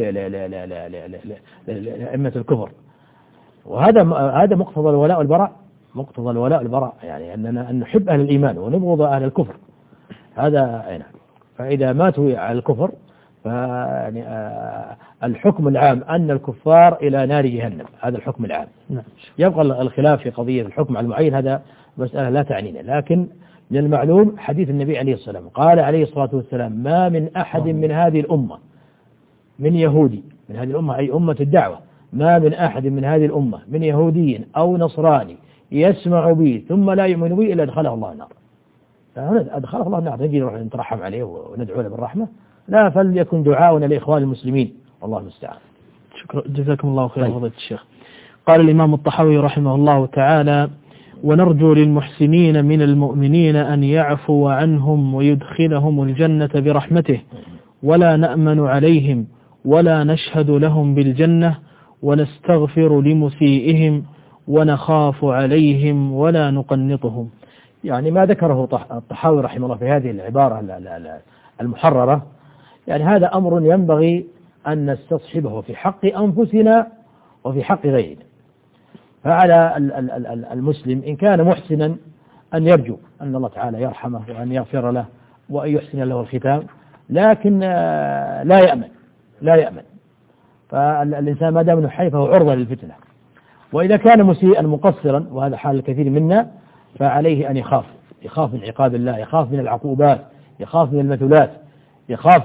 لأئمة الكفر. وهذا مقتضى الولاء والبراء، مقتضى الولاء والبراء يعني أننا أن نحب أهل الإيمان ونبغض أهل الكفر، هذا أين. فإذا ماتوا على الكفر فيعني الحكم العام أن الكفار إلى نار جهنم، هذا الحكم العام. يبقى الخلاف في قضية الحكم على المعين هذا مسألة لا تعنينا، لكن من المعلوم حديث النبي عليه الصلاة والسلام قال عليه الصلاة والسلام ما من أحد من هذه الأمة من يهودي، من هذه الأمة أي أمة الدعوة، ما من أحد من هذه الأمة من يهودي أو نصراني يسمع بي ثم لا يؤمن بي إلا أدخله الله النار. فهنا أدخله الله النار نجي نروح نترحم عليه وندعو له بالرحمة؟ لا، فليكن دعاؤنا لإخوان المسلمين، والله المستعان. شكرا، جزاكم الله خيرا فضيلة الشيخ. قال الإمام الطحاوي رحمه الله تعالى ونرجو للمحسنين من المؤمنين أن يعفو عنهم ويدخلهم الجنة برحمته، ولا نأمن عليهم ولا نشهد لهم بالجنة، ونستغفر لمسيئهم ونخاف عليهم ولا نقنطهم. يعني ما ذكره الطحاوي رحمه الله في هذه العبارة المحررة يعني هذا أمر ينبغي أن نستصحبه في حق أنفسنا وفي حق غيرنا. فعلى المسلم إن كان محسنا أن يرجو أن الله تعالى يرحمه وأن يغفر له وأن يحسن له الختام، لكن لا يأمن. فالإنسان ما دام انه حي فهو عرضة للفتنة. وإذا كان مسيئا مقصرا وهذا حال الكثير منا فعليه أن يخاف من عقاب الله، يخاف من العقوبات، يخاف من المثلات، يخاف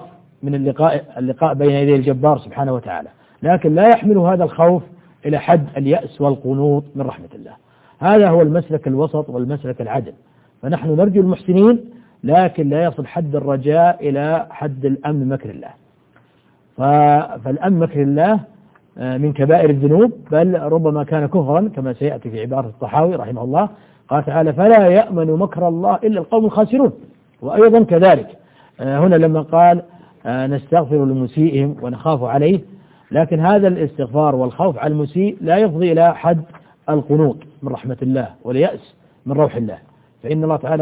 من اللقاء بين يدي الجبار سبحانه وتعالى، لكن لا يحمل هذا الخوف إلى حد اليأس والقنوط من رحمة الله. هذا هو المسلك الوسط والمسلك العدل. فنحن نرجو المحسنين، لكن لا يصل حد الرجاء إلى حد الأمن مكر الله. فالأمن مكر الله من كبائر الذنوب، بل ربما كان كفرا كما سيأتي في عبارة الطحاوي رحمه الله. قال تعالى: فلا يأمن مكر الله إلا القوم الخاسرون. وأيضا كذلك هنا لما قال نستغفر لمسيئهم ونخاف عليه، لكن هذا الاستغفار والخوف على المسيء لا يفضي إلى حد القنوط من رحمة الله واليأس من روح الله. فإن الله تعالى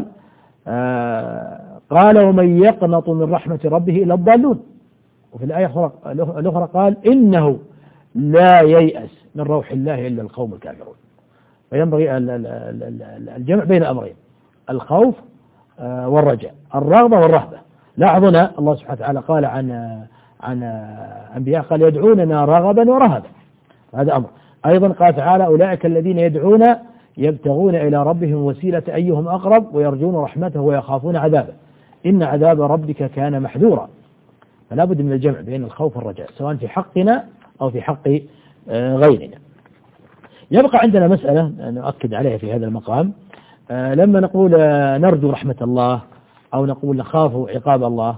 قال ومن يقنط من رحمة ربه إلا الضالون. وفي الآية الأخرى قال إنه لا ييأس من روح الله إلا القوم الكافرون. فينبغي الجمع بين أمرين: الخوف والرجاء، الرغبة والرهبة. لاحظنا الله سبحانه وتعالى قال عن أنبياء قال يدعوننا رغبا ورهبا، هذا أمر. أيضا قال تعالى: أولئك الذين يدعون يبتغون إلى ربهم وسيلة أيهم أقرب ويرجون رحمته ويخافون عذابه إن عذاب ربك كان محذورا. فلا بد من الجمع بين الخوف والرجاء سواء في حقنا أو في حق غيرنا. يبقى عندنا مسألة نؤكد عليها في هذا المقام، لما نقول نرجو رحمة الله أو نقول نخاف عقاب الله،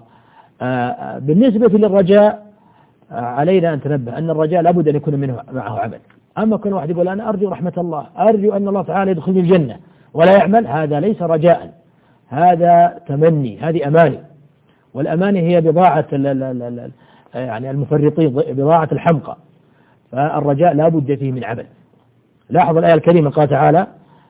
بالنسبة للرجاء علينا أن تنبه أن الرجاء لابد أن يكون معه عمل. أما كل واحد يقول أنا أرجو رحمة الله، أرجو أن الله تعالى يدخلني الجنة ولا يعمل، هذا ليس رجاء، هذا تمني، هذه أماني. والأماني هي بضاعة يعني المفرطين، بضاعة الحمقى. فالرجاء لا بد فيه من عمل. لاحظ الآية الكريمة قال تعالى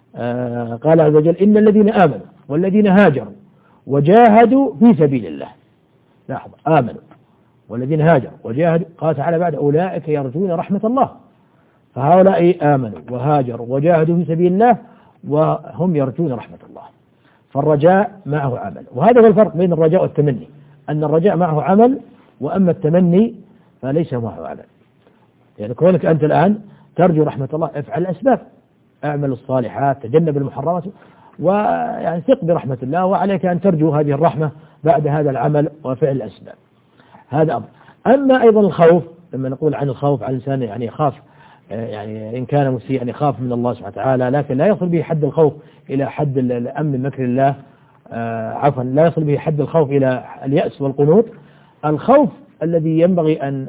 قال عز وجل: إن الذين آمنوا والذين هاجروا وجاهدوا في سبيل الله. لاحظ، آمنوا والذين هاجروا وجاهدوا، قال تعالى بعد: أولئك يرجون رحمة الله. فهؤلاء آمنوا وهاجروا وجاهدوا في سبيل الله وهم يرجون رحمة الله. فالرجاء معه عمل، وهذا هو الفرق بين الرجاء والتمني، أن الرجاء معه عمل، وأما التمني فليس معه عمل. يعني كونك أنت الآن ترجو رحمة الله، افعل الأسباب، اعمل الصالحات، تجنب المحرمات، ويعني ثق برحمة الله، وعليك أن ترجو هذه الرحمة بعد هذا العمل وفعل الأسباب. هذا أمر. أما أيضا الخوف، لما نقول عن الخوف على الإنسان يعني يخاف، يعني إن كان مسيئا يخاف من الله سبحانه وتعالى، لكن لا يصل به حد الخوف إلى حد الأمن من مكر الله، عفوا لا يصل به حد الخوف إلى اليأس والقنوط. الخوف الذي ينبغي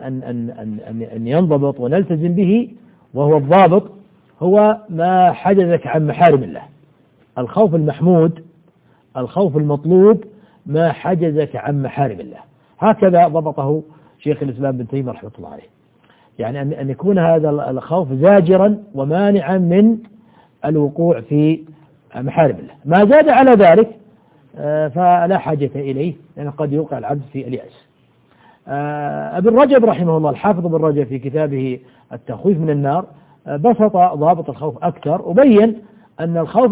أن ينضبط ونلتزم به وهو الضابط هو ما حجزك عن محارم الله. الخوف المحمود، الخوف المطلوب، ما حجزك عن محارم الله. هكذا ضبطه شيخ الإسلام ابن تيمية رحمه الله عليه. يعني أن يكون هذا الخوف زاجرا ومانعا من الوقوع في محارم الله. ما زاد على ذلك فلا حاجة إليه، لأنه قد يوقع العبد في اليأس. ابن رجب رحمه الله، الحافظ ابن رجب في كتابه التخويف من النار بسط ضابط الخوف أكثر، وبين أن الخوف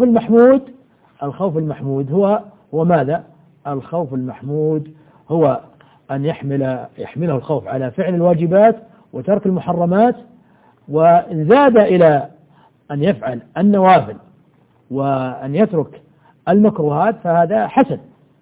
المحمود هو ماذا؟ الخوف المحمود هو أن يحمله الخوف على فعل الواجبات وترك المحرمات، وإن زاد إلى أن يفعل النوافل وأن يترك المكروهات فهذا حسن.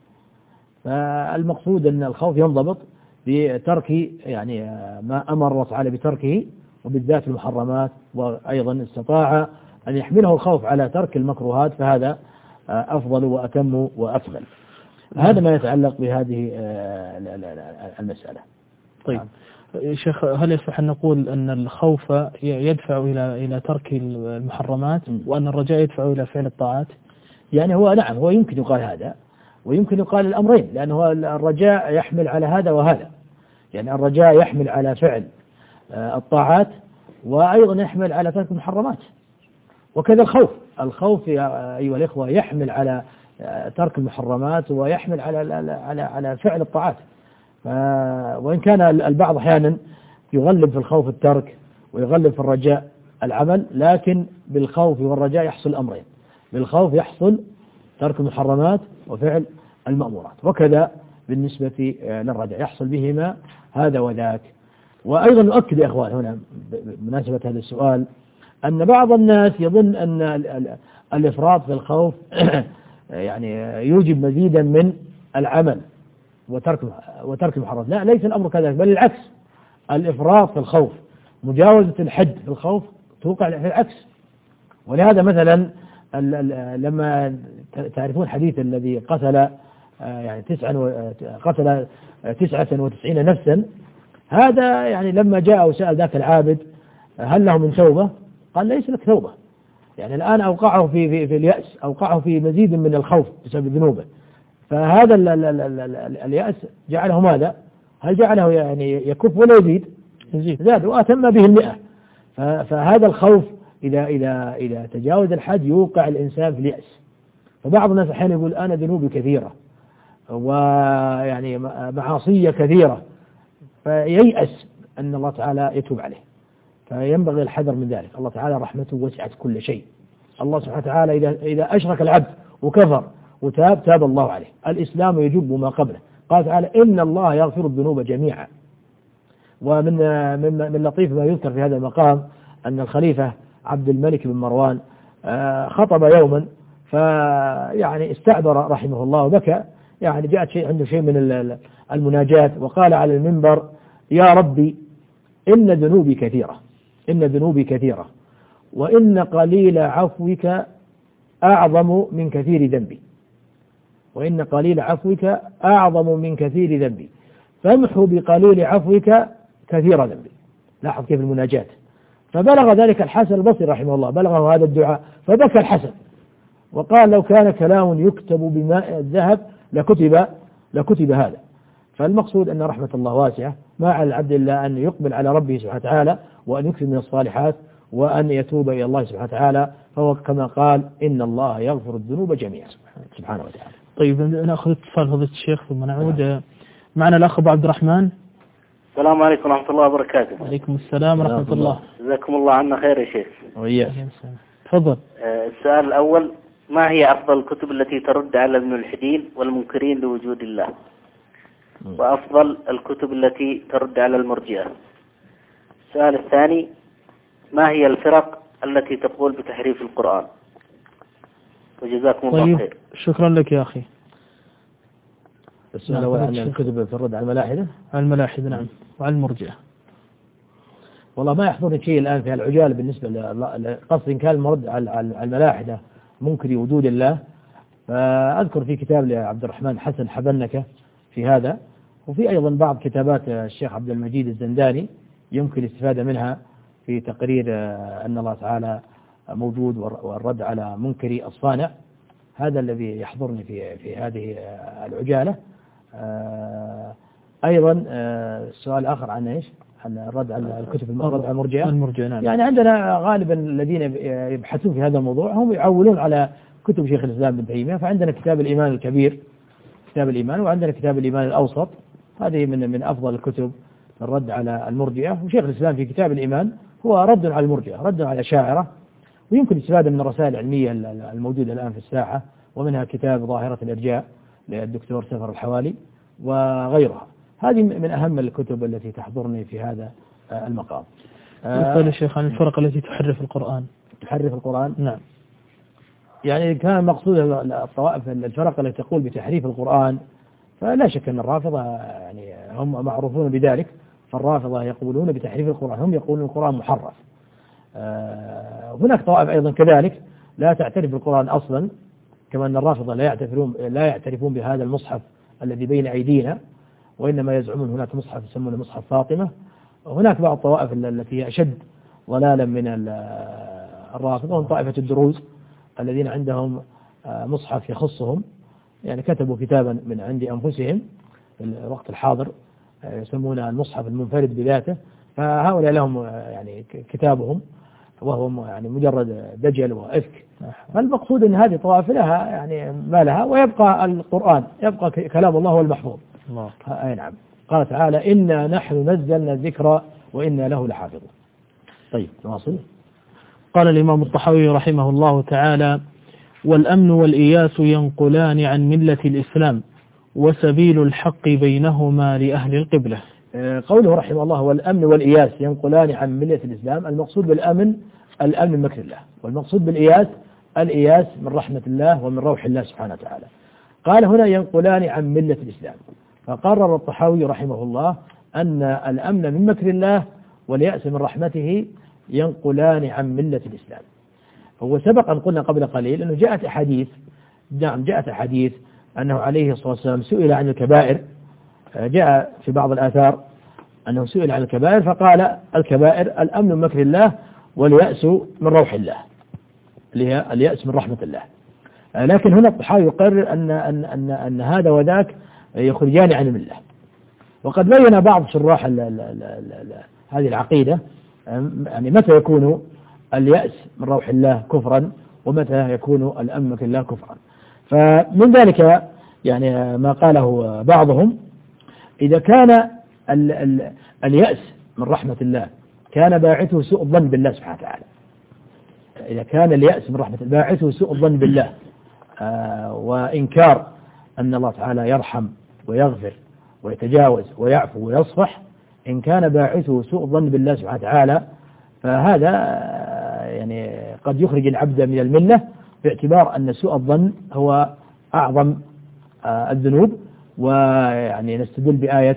فالمقصود أن الخوف ينضبط بترك يعني ما أمر الله تعالى بتركه، وبالذات المحرمات، وأيضا استطاع أن يحمله الخوف على ترك المكروهات فهذا أفضل وأتم وأفضل. هذا ما يتعلق بهذه المسألة. طيب شيخ، هل يصح أن نقول أن الخوف يدفع إلى ترك المحرمات وأن الرجاء يدفع إلى فعل الطاعات؟ يعني هو نعم، هو يمكن يقال هذا ويمكن يقال الأمرين، لأنه الرجاء يحمل على هذا وهذا. يعني الرجاء يحمل على فعل الطاعات، وأيضا يحمل على ترك المحرمات. وكذا الخوف يا أيها الإخوة يحمل على ترك المحرمات ويحمل على فعل الطاعات. وإن كان البعض أحيانا يغلب في الخوف الترك ويغلب في الرجاء العمل، لكن بالخوف والرجاء يحصل الأمرين. بالخوف يحصل ترك المحرمات وفعل المأمورات، وكذا بالنسبة للرجاء يحصل بهما هذا وذاك. وأيضا نؤكد يا إخوان هنا بمناسبة هذا السؤال أن بعض الناس يظن أن الإفراط في الخوف يعني يوجب مزيدا من العمل وترك المحرمات. لا، ليس الأمر كذلك، بل العكس، الإفراط في الخوف، مجاوزة الحد في الخوف توقع في العكس. ولهذا مثلا لما تعرفون حديث الذي قتل يعني 99 نفسا، هذا يعني لما جاء وسأل ذاك العابد هل له من توبة؟ قال ليس لك توبة، يعني الآن أوقعه في اليأس، أوقعه في مزيد من الخوف بسبب ذنوبه. فهذا اليأس جعله ماذا؟ هل جعله يعني يكف ولا يزيد؟ زاد وأتم به 100. فهذا الخوف إذا تجاوز الحد يوقع الإنسان في اليأس. فبعض الناس أحيانا يقول أنا ذنوبي كثيرة ويعني معاصية كثيرة، فييأس أن الله تعالى يتوب عليه. فينبغي الحذر من ذلك. الله تعالى رحمته وسعت كل شيء. الله سبحانه وتعالى إذا أشرك العبد وكفر وتاب، تاب الله عليه. الإسلام يجب ما قبله. قال تعالى إن الله يغفر الذنوب جميعا. ومن لطيف ما يذكر في هذا المقام أن الخليفة عبد الملك بن مروان خطب يوما، فيعني استعبر رحمه الله وبكى، يعني جاءت عنده شيء من المناجاة، وقال على المنبر يا ربي إن ذنوبي كثيرة وإن قليل عفوك أعظم من كثير ذنبي فامحو بقليل عفوك كثير ذنبي. لاحظ كيف المناجاة. فبلغ ذلك الحسن البصري رحمه الله، بلغه هذا الدعاء فبكى الحسن وقال لو كان كلام يكتب بماء الذهب لكتب هذا. فالمقصود أن رحمة الله واسعة، ما على العبد إلا أن يقبل على ربه سبحانه وتعالى وأن يكثر من الصالحات وأن يتوب إلى الله سبحانه وتعالى، فهو كما قال إن الله يغفر الذنوب جميعا سبحانه وتعالى. طيب نأخذ اتصال فضيلة الشيخ ثم نعود. معنا الأخ أبو عبد الرحمن. السلام عليكم ورحمة الله وبركاته. وعليكم السلام ورحمة الله. جزاكم الله عنا خير يا شيخ. وإياك. تفضل. السؤال الأول، ما هي أفضل الكتب التي ترد على الملحدين والمنكرين لوجود الله؟ وأفضل الكتب التي ترد على المرجئة؟ السؤال الثاني، ما هي الفرق التي تقول بتحريف القرآن؟ وجزاكم الله خير. شكرا لك يا أخي. السؤال الأول عن الكتب في الرد على الملاحدة. على الملاحدة نعم، وعلى المرجئة. والله ما يحضرني شيء الآن في العجالة بالنسبة لقصد إن كان المرد على الملاحدة منكر وجود الله، فأذكر في كتاب لعبد الرحمن حسن حبنكة في هذا، وفي أيضا بعض كتابات الشيخ عبد المجيد الزنداني يمكن الاستفادة منها في تقرير أن الله تعالى موجود والرد على منكري الصانع. هذا الذي يحضرني في هذه العجالة. أيضا السؤال الآخر عن إيش؟ عن الرد على الكتب الرد على المرجئة. نعم. يعني عندنا غالبا الذين يبحثون في هذا الموضوع هم يعولون على كتب شيخ الإسلام ابن تيمية. فعندنا كتاب الإيمان الكبير، كتاب الإيمان، وعندنا كتاب الإيمان الأوسط، هذه من أفضل الكتب الرد على المرجئة. وشيخ الإسلام في كتاب الإيمان هو رد على المرجئة، رد على الأشاعرة، ويمكن الاستفادة من الرسائل العلمية الموجودة الآن في الساحة، ومنها كتاب ظاهرة الإرجاء للدكتور سفر الحوالي وغيرها. هذه من أهم الكتب التي تحضرني في هذا المقام. قال الشيخ عن الفرق التي تحرف القرآن. تحرف القرآن؟ نعم. يعني كان مقصود الطوائف الفرق التي تقول بتحريف القرآن، فلا شك أن الرافضة يعني هم معروفون بذلك. فالرافضة يقولون بتحريف القرآن، هم يقولون القرآن محرف. هناك طوائف أيضا كذلك لا تعترف بالقرآن أصلا، كما أن الرافضة لا يعترفون بهذا المصحف الذي بين أيدينا، وإنما يزعمون هناك مصحف يسمونه مصحف فاطمة. وهناك بعض الطوائف التي أشد ضلالا من الرافضة، وهم طائفة الدروز الذين عندهم مصحف يخصهم، يعني كتبوا كتابا من عند أنفسهم في الوقت الحاضر يسمونه المصحف المنفرد بذاته. فهؤلاء لهم يعني كتابهم، وهو يعني مجرد دجل وإفك. فالمقصود أن هذه الطوائف لها يعني ما لها، ويبقى القرآن، يبقى كلام الله هو المحفوظ. أي نعم. قال تعالى إنا نحن نزلنا الذكر وإنا له لحافظون. طيب نواصل. قال الإمام الطحاوي رحمه الله تعالى: والأمن والإياس ينقلان عن ملة الإسلام، وسبيل الحق بينهما لأهل القبلة. قوله رحمه الله والأمن والإياس ينقلان عن ملة الإسلام، المقصود بالأمن الأمن من مكر الله، والمقصود بالإياس الإياس من رحمة الله ومن روح الله سبحانه وتعالى. قال هنا ينقلان عن ملة الإسلام، فقرر الطحاوي رحمه الله أن الأمن من مكر الله واليأس من رحمته ينقلان عن ملة الإسلام. هو سبق أن قلنا قبل قليل أنه جاءت أحاديث أنه عليه الصلاة والسلام سئل عن الكبائر، جاء في بعض الآثار أنه سئل عن الكبائر فقال الكبائر الأمن من مكر الله واليأس من روح الله، اللي هي اليأس من رحمة الله. لكن هنا الطحاوي يقرر أن هذا وذاك يخرجان عن الملة. وقد بين بعض شراح هذه العقيدة يعني متى يكون اليأس من روح الله كفرا ومتى يكون الأمن من مكر الله كفرا. فمن ذلك يعني ما قاله بعضهم: إذا كان اليأس من رحمة الله كان باعثه سوء الظن بالله سبحانه وتعالى، إذا كان اليأس من رحمة الله باعثه سوء الظن بالله وإنكار أن الله تعالى يرحم ويغفر ويتجاوز ويعفو ويصفح، إن كان باعثه سوء الظن بالله سبحانه وتعالى فهذا يعني قد يخرج العبد من الملة، باعتبار أن سوء الظن هو أعظم الذنوب. ويعني نستدل بآية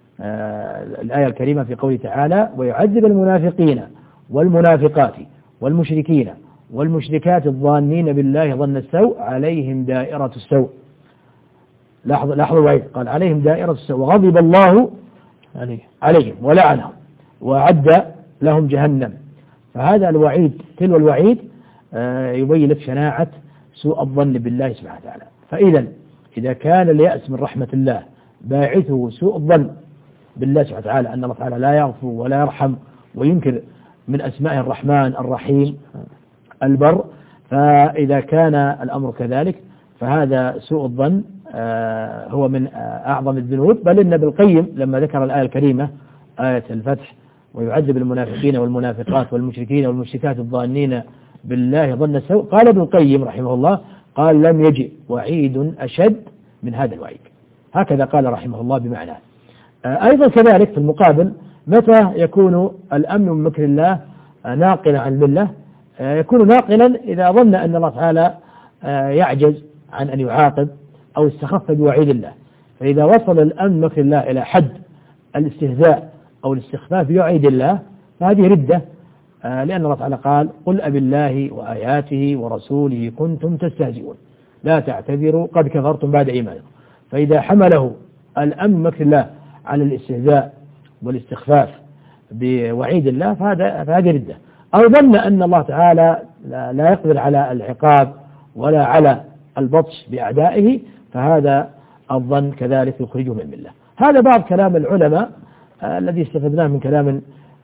الآية الكريمة في قوله تعالى: ويعذب المنافقين والمنافقات والمشركين والمشركات الظانين بالله ظن السوء عليهم دائرة السوء. لاحظوا الوعيد، قال عليهم دائرة السوء وغضب الله عليهم ولعنهم وأعد لهم جهنم. فهذا الوعيد تلو الوعيد يبين لك شناعة سوء الظن بالله سبحانه وتعالى. إذا كان اليأس من رحمة الله باعثه سوء الظن بالله سبحانه وتعالى أن الله تعالى لا يغفر ولا يرحم وينكر من أسمائه الرحمن الرحيم البر، فإذا كان الأمر كذلك فهذا سوء الظن هو من أعظم الذنوب. بل إن ابن القيم لما ذكر الآية الكريمة آية الفتح: ويعذب المنافقين والمنافقات والمشركين والمشركات الظانين بالله ظن السوء، قال ابن القيم رحمه الله: قال لم يجئ وعيد أشد من هذا الوعيد. هكذا قال رحمه الله بمعناه. أيضا كذلك في المقابل، متى يكون الأمن من مكر الله ناقلا عن الملة؟ يكون ناقلا إذا ظن أن الله تعالى يعجز عن أن يعاقب أو استخف بوعيد الله. فإذا وصل الأمن من مكر الله إلى حد الاستهزاء أو الاستخفاف بوعيد الله فهذه ردة، لأن الله تعالى قال: قل أبالله وآياته ورسوله كنتم تستهزئون لا تعتذروا قد كفرتم بعد إيمانكم. فإذا حمله الأمن من مكر الله على الاستهزاء والاستخفاف بوعيد الله فهذه ردة. أو ظن أن الله تعالى لا يقدر على العقاب ولا على البطش بأعدائه، فهذا الظن كذلك يخرجه من الملة. هذا بعض كلام العلماء الذي استفدناه من كلام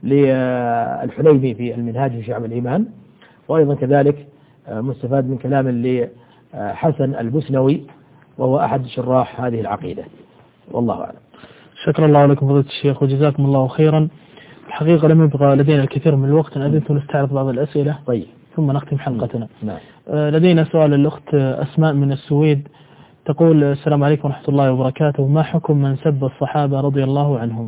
للحليمي في المنهاج في شعب الإيمان، وأيضا كذلك مستفاد من كلام لحسن البسنوي وهو أحد شراح هذه العقيدة. والله أعلم. شكرا الله لكم فضيلة الشيخ وجزاكم الله خيرا. الحقيقة لم يبقى لدينا الكثير من الوقت، أذنتم نستعرض بعض الأسئلة طيب ثم نختم حلقتنا. نعم. لدينا سؤال الأخت أسماء من السويد تقول: السلام عليكم ورحمة الله وبركاته، ما حكم من سب الصحابة رضي الله عنهم؟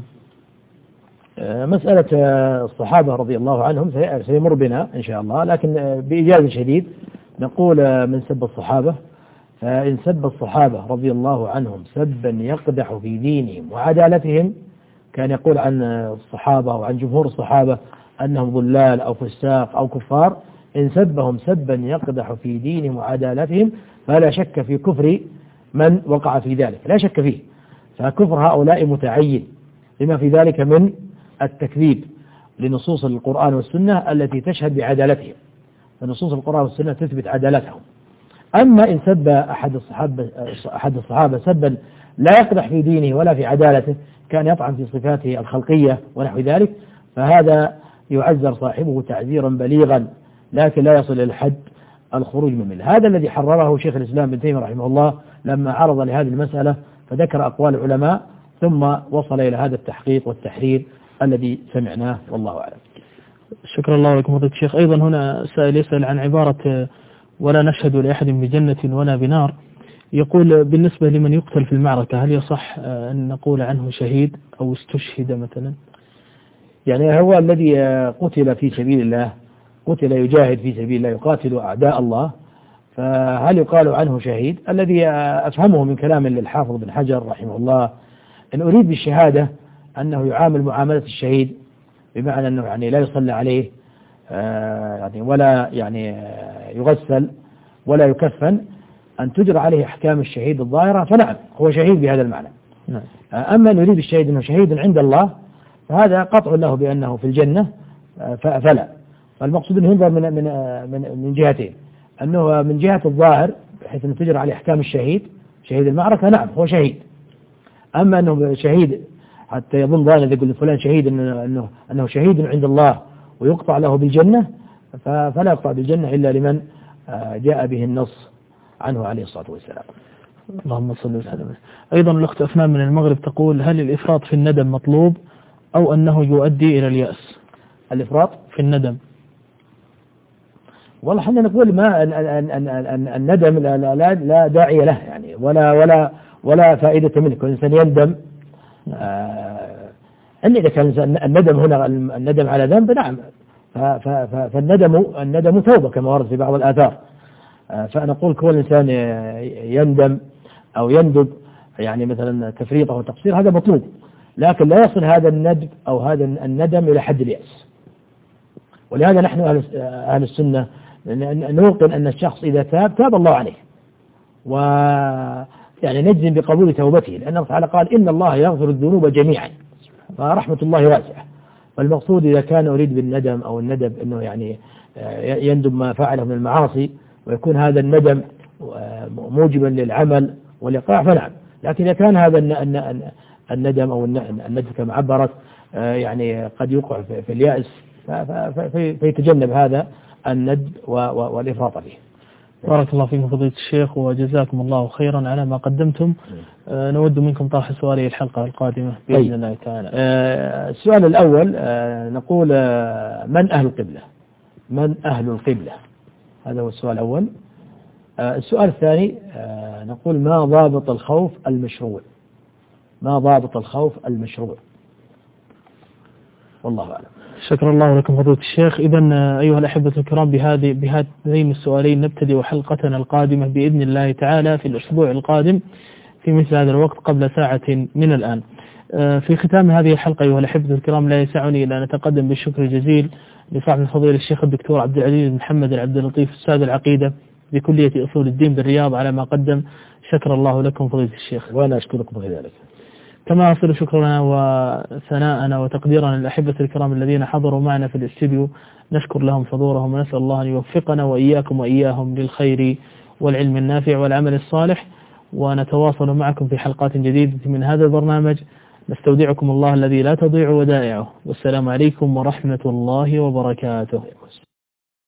مسألة الصحابة رضي الله عنهم سيمر بنا إن شاء الله، لكن بإيجاز شديد نقول من سب الصحابة، فإن سب الصحابة رضي الله عنهم سبا يقدح في دينهم وعدالتهم، كان يقول عن الصحابة وعن جمهور الصحابة أنهم ضلال أو فساق أو كفار، إن سبهم سبا يقدح في دينهم وعدالتهم فلا شك في كفر من وقع في ذلك، لا شك فيه. فكفر هؤلاء متعين لما في ذلك من التكذيب لنصوص القرآن والسنة التي تشهد بعدالتهم، فنصوص القرآن والسنة تثبت عدالتهم. أما إن سب أحد الصحابة سبا لا يقدح في دينه ولا في عدالته، كان يطعن في صفاته الخلقية ونحو ذلك، فهذا يعذر صاحبه تعذيرا بليغا، لكن لا يصل إلى حد الخروج من الملة. هذا الذي حرره شيخ الإسلام ابن تيمية رحمه الله لما عرض لهذه المسألة، فذكر أقوال العلماء ثم وصل إلى هذا التحقيق والتحرير الذي سمعناه، والله أعلم. شكرا الله لكم فضيلة الشيخ. أيضا هنا سائل يسأل عن عبارة: ولا نشهد لأحد بجنة ولا بنار. يقول: بالنسبة لمن يقتل في المعركة هل يصح أن نقول عنه شهيد أو استشهد مثلا؟ يعني هو الذي قتل في سبيل الله، قتل يجاهد في سبيل الله يقاتل أعداء الله، فهل يقال عنه شهيد؟ الذي أفهمه من كلام الحافظ بن حجر رحمه الله إن أريد بالشهادة أنه يعامل معاملة الشهيد، بمعنى أنه يعني لا يصلى عليه يعني ولا يعني يغسل ولا يكفن، أن تجرى عليه أحكام الشهيد الظاهرة، فنعم هو شهيد بهذا المعنى. أما أن يريد الشهيد أنه شهيد عند الله فهذا قطع له بأنه في الجنة فلا. فالمقصود أنه ينظر من جهتين، أنه من جهة الظاهر بحيث أن تجرى عليه أحكام الشهيد، شهيد المعركة، نعم هو شهيد. أما أنه شهيد حتى يظن ظاهر يقول فلان شهيد أنه شهيد عند الله ويقطع له بالجنة، فلا يقطع بالجنة إلا لمن جاء به النص عنه عليه الصلاة والسلام. اللهم صل وسلم. أيضا الأخت أفنان من المغرب تقول: هل الإفراط في الندم مطلوب أو أنه يؤدي إلى اليأس؟ الإفراط في الندم، والله حنا نقول ما الندم لا داعي له يعني ولا فائدة منه. كل إنسان يندم إذا كان الندم هنا الندم على ذنب، نعم فالندم توبة كما ورد في بعض الآثار. فنقول كل إنسان يندم أو يندب يعني مثلا تفريطه وتقصير، هذا مطلوب، لكن لا يصل هذا الندب أو هذا الندم إلى حد اليأس. ولهذا نحن أهل السنة نوقن أن الشخص إذا تاب الله عليه، ويعني نجزم بقبول توبته، لأن الله تعالى قال: إن الله يغفر الذنوب جميعا، فرحمة الله واسعة. فالمقصود إذا كان أريد بالندم أو الندب أنه يعني يندب ما فعله من المعاصي ويكون هذا الندم موجبا للعمل والإيقاع فنعم. لكن إذا كان هذا الندم أو الندب كما عبرت يعني قد يوقع في اليأس، فيتجنب هذا الندب والإفراط به. بارك الله فيكم فضيلة الشيخ وجزاكم الله خيرا على ما قدمتم. نود منكم طرح سؤالي الحلقة القادمة بإذن الله تعالى. السؤال الأول نقول: من أهل القبلة؟ من أهل القبلة؟ هذا هو السؤال الأول. السؤال الثاني نقول: ما ضابط الخوف المشروع؟ ما ضابط الخوف المشروع؟ والله أعلم. شكر الله لكم فضيلة الشيخ. إذا أيها الأحبة الكرام، بهذين السؤالين نبتدئ حلقتنا القادمة بإذن الله تعالى في الأسبوع القادم في مثل هذا الوقت قبل ساعة من الآن. في ختام هذه الحلقة أيها الأحبة الكرام لا يسعني إلا أن نتقدم بالشكر الجزيل لصاحب الفضيلة الشيخ الدكتور عبد العزيز محمد العبد اللطيف أستاذ العقيدة بكلية أصول الدين بالرياض على ما قدم. شكر الله لكم فضيلة الشيخ. وأنا أشكركم بذلك. كما أصل شكرنا وثناءنا وتقديرنا للأحبة الكرام الذين حضروا معنا في الاستديو، نشكر لهم حضورهم ونسأل الله أن يوفقنا وإياكم وإياهم للخير والعلم النافع والعمل الصالح، ونتواصل معكم في حلقات جديدة من هذا البرنامج. نستودعكم الله الذي لا تضيع ودائعه، والسلام عليكم ورحمة الله وبركاته.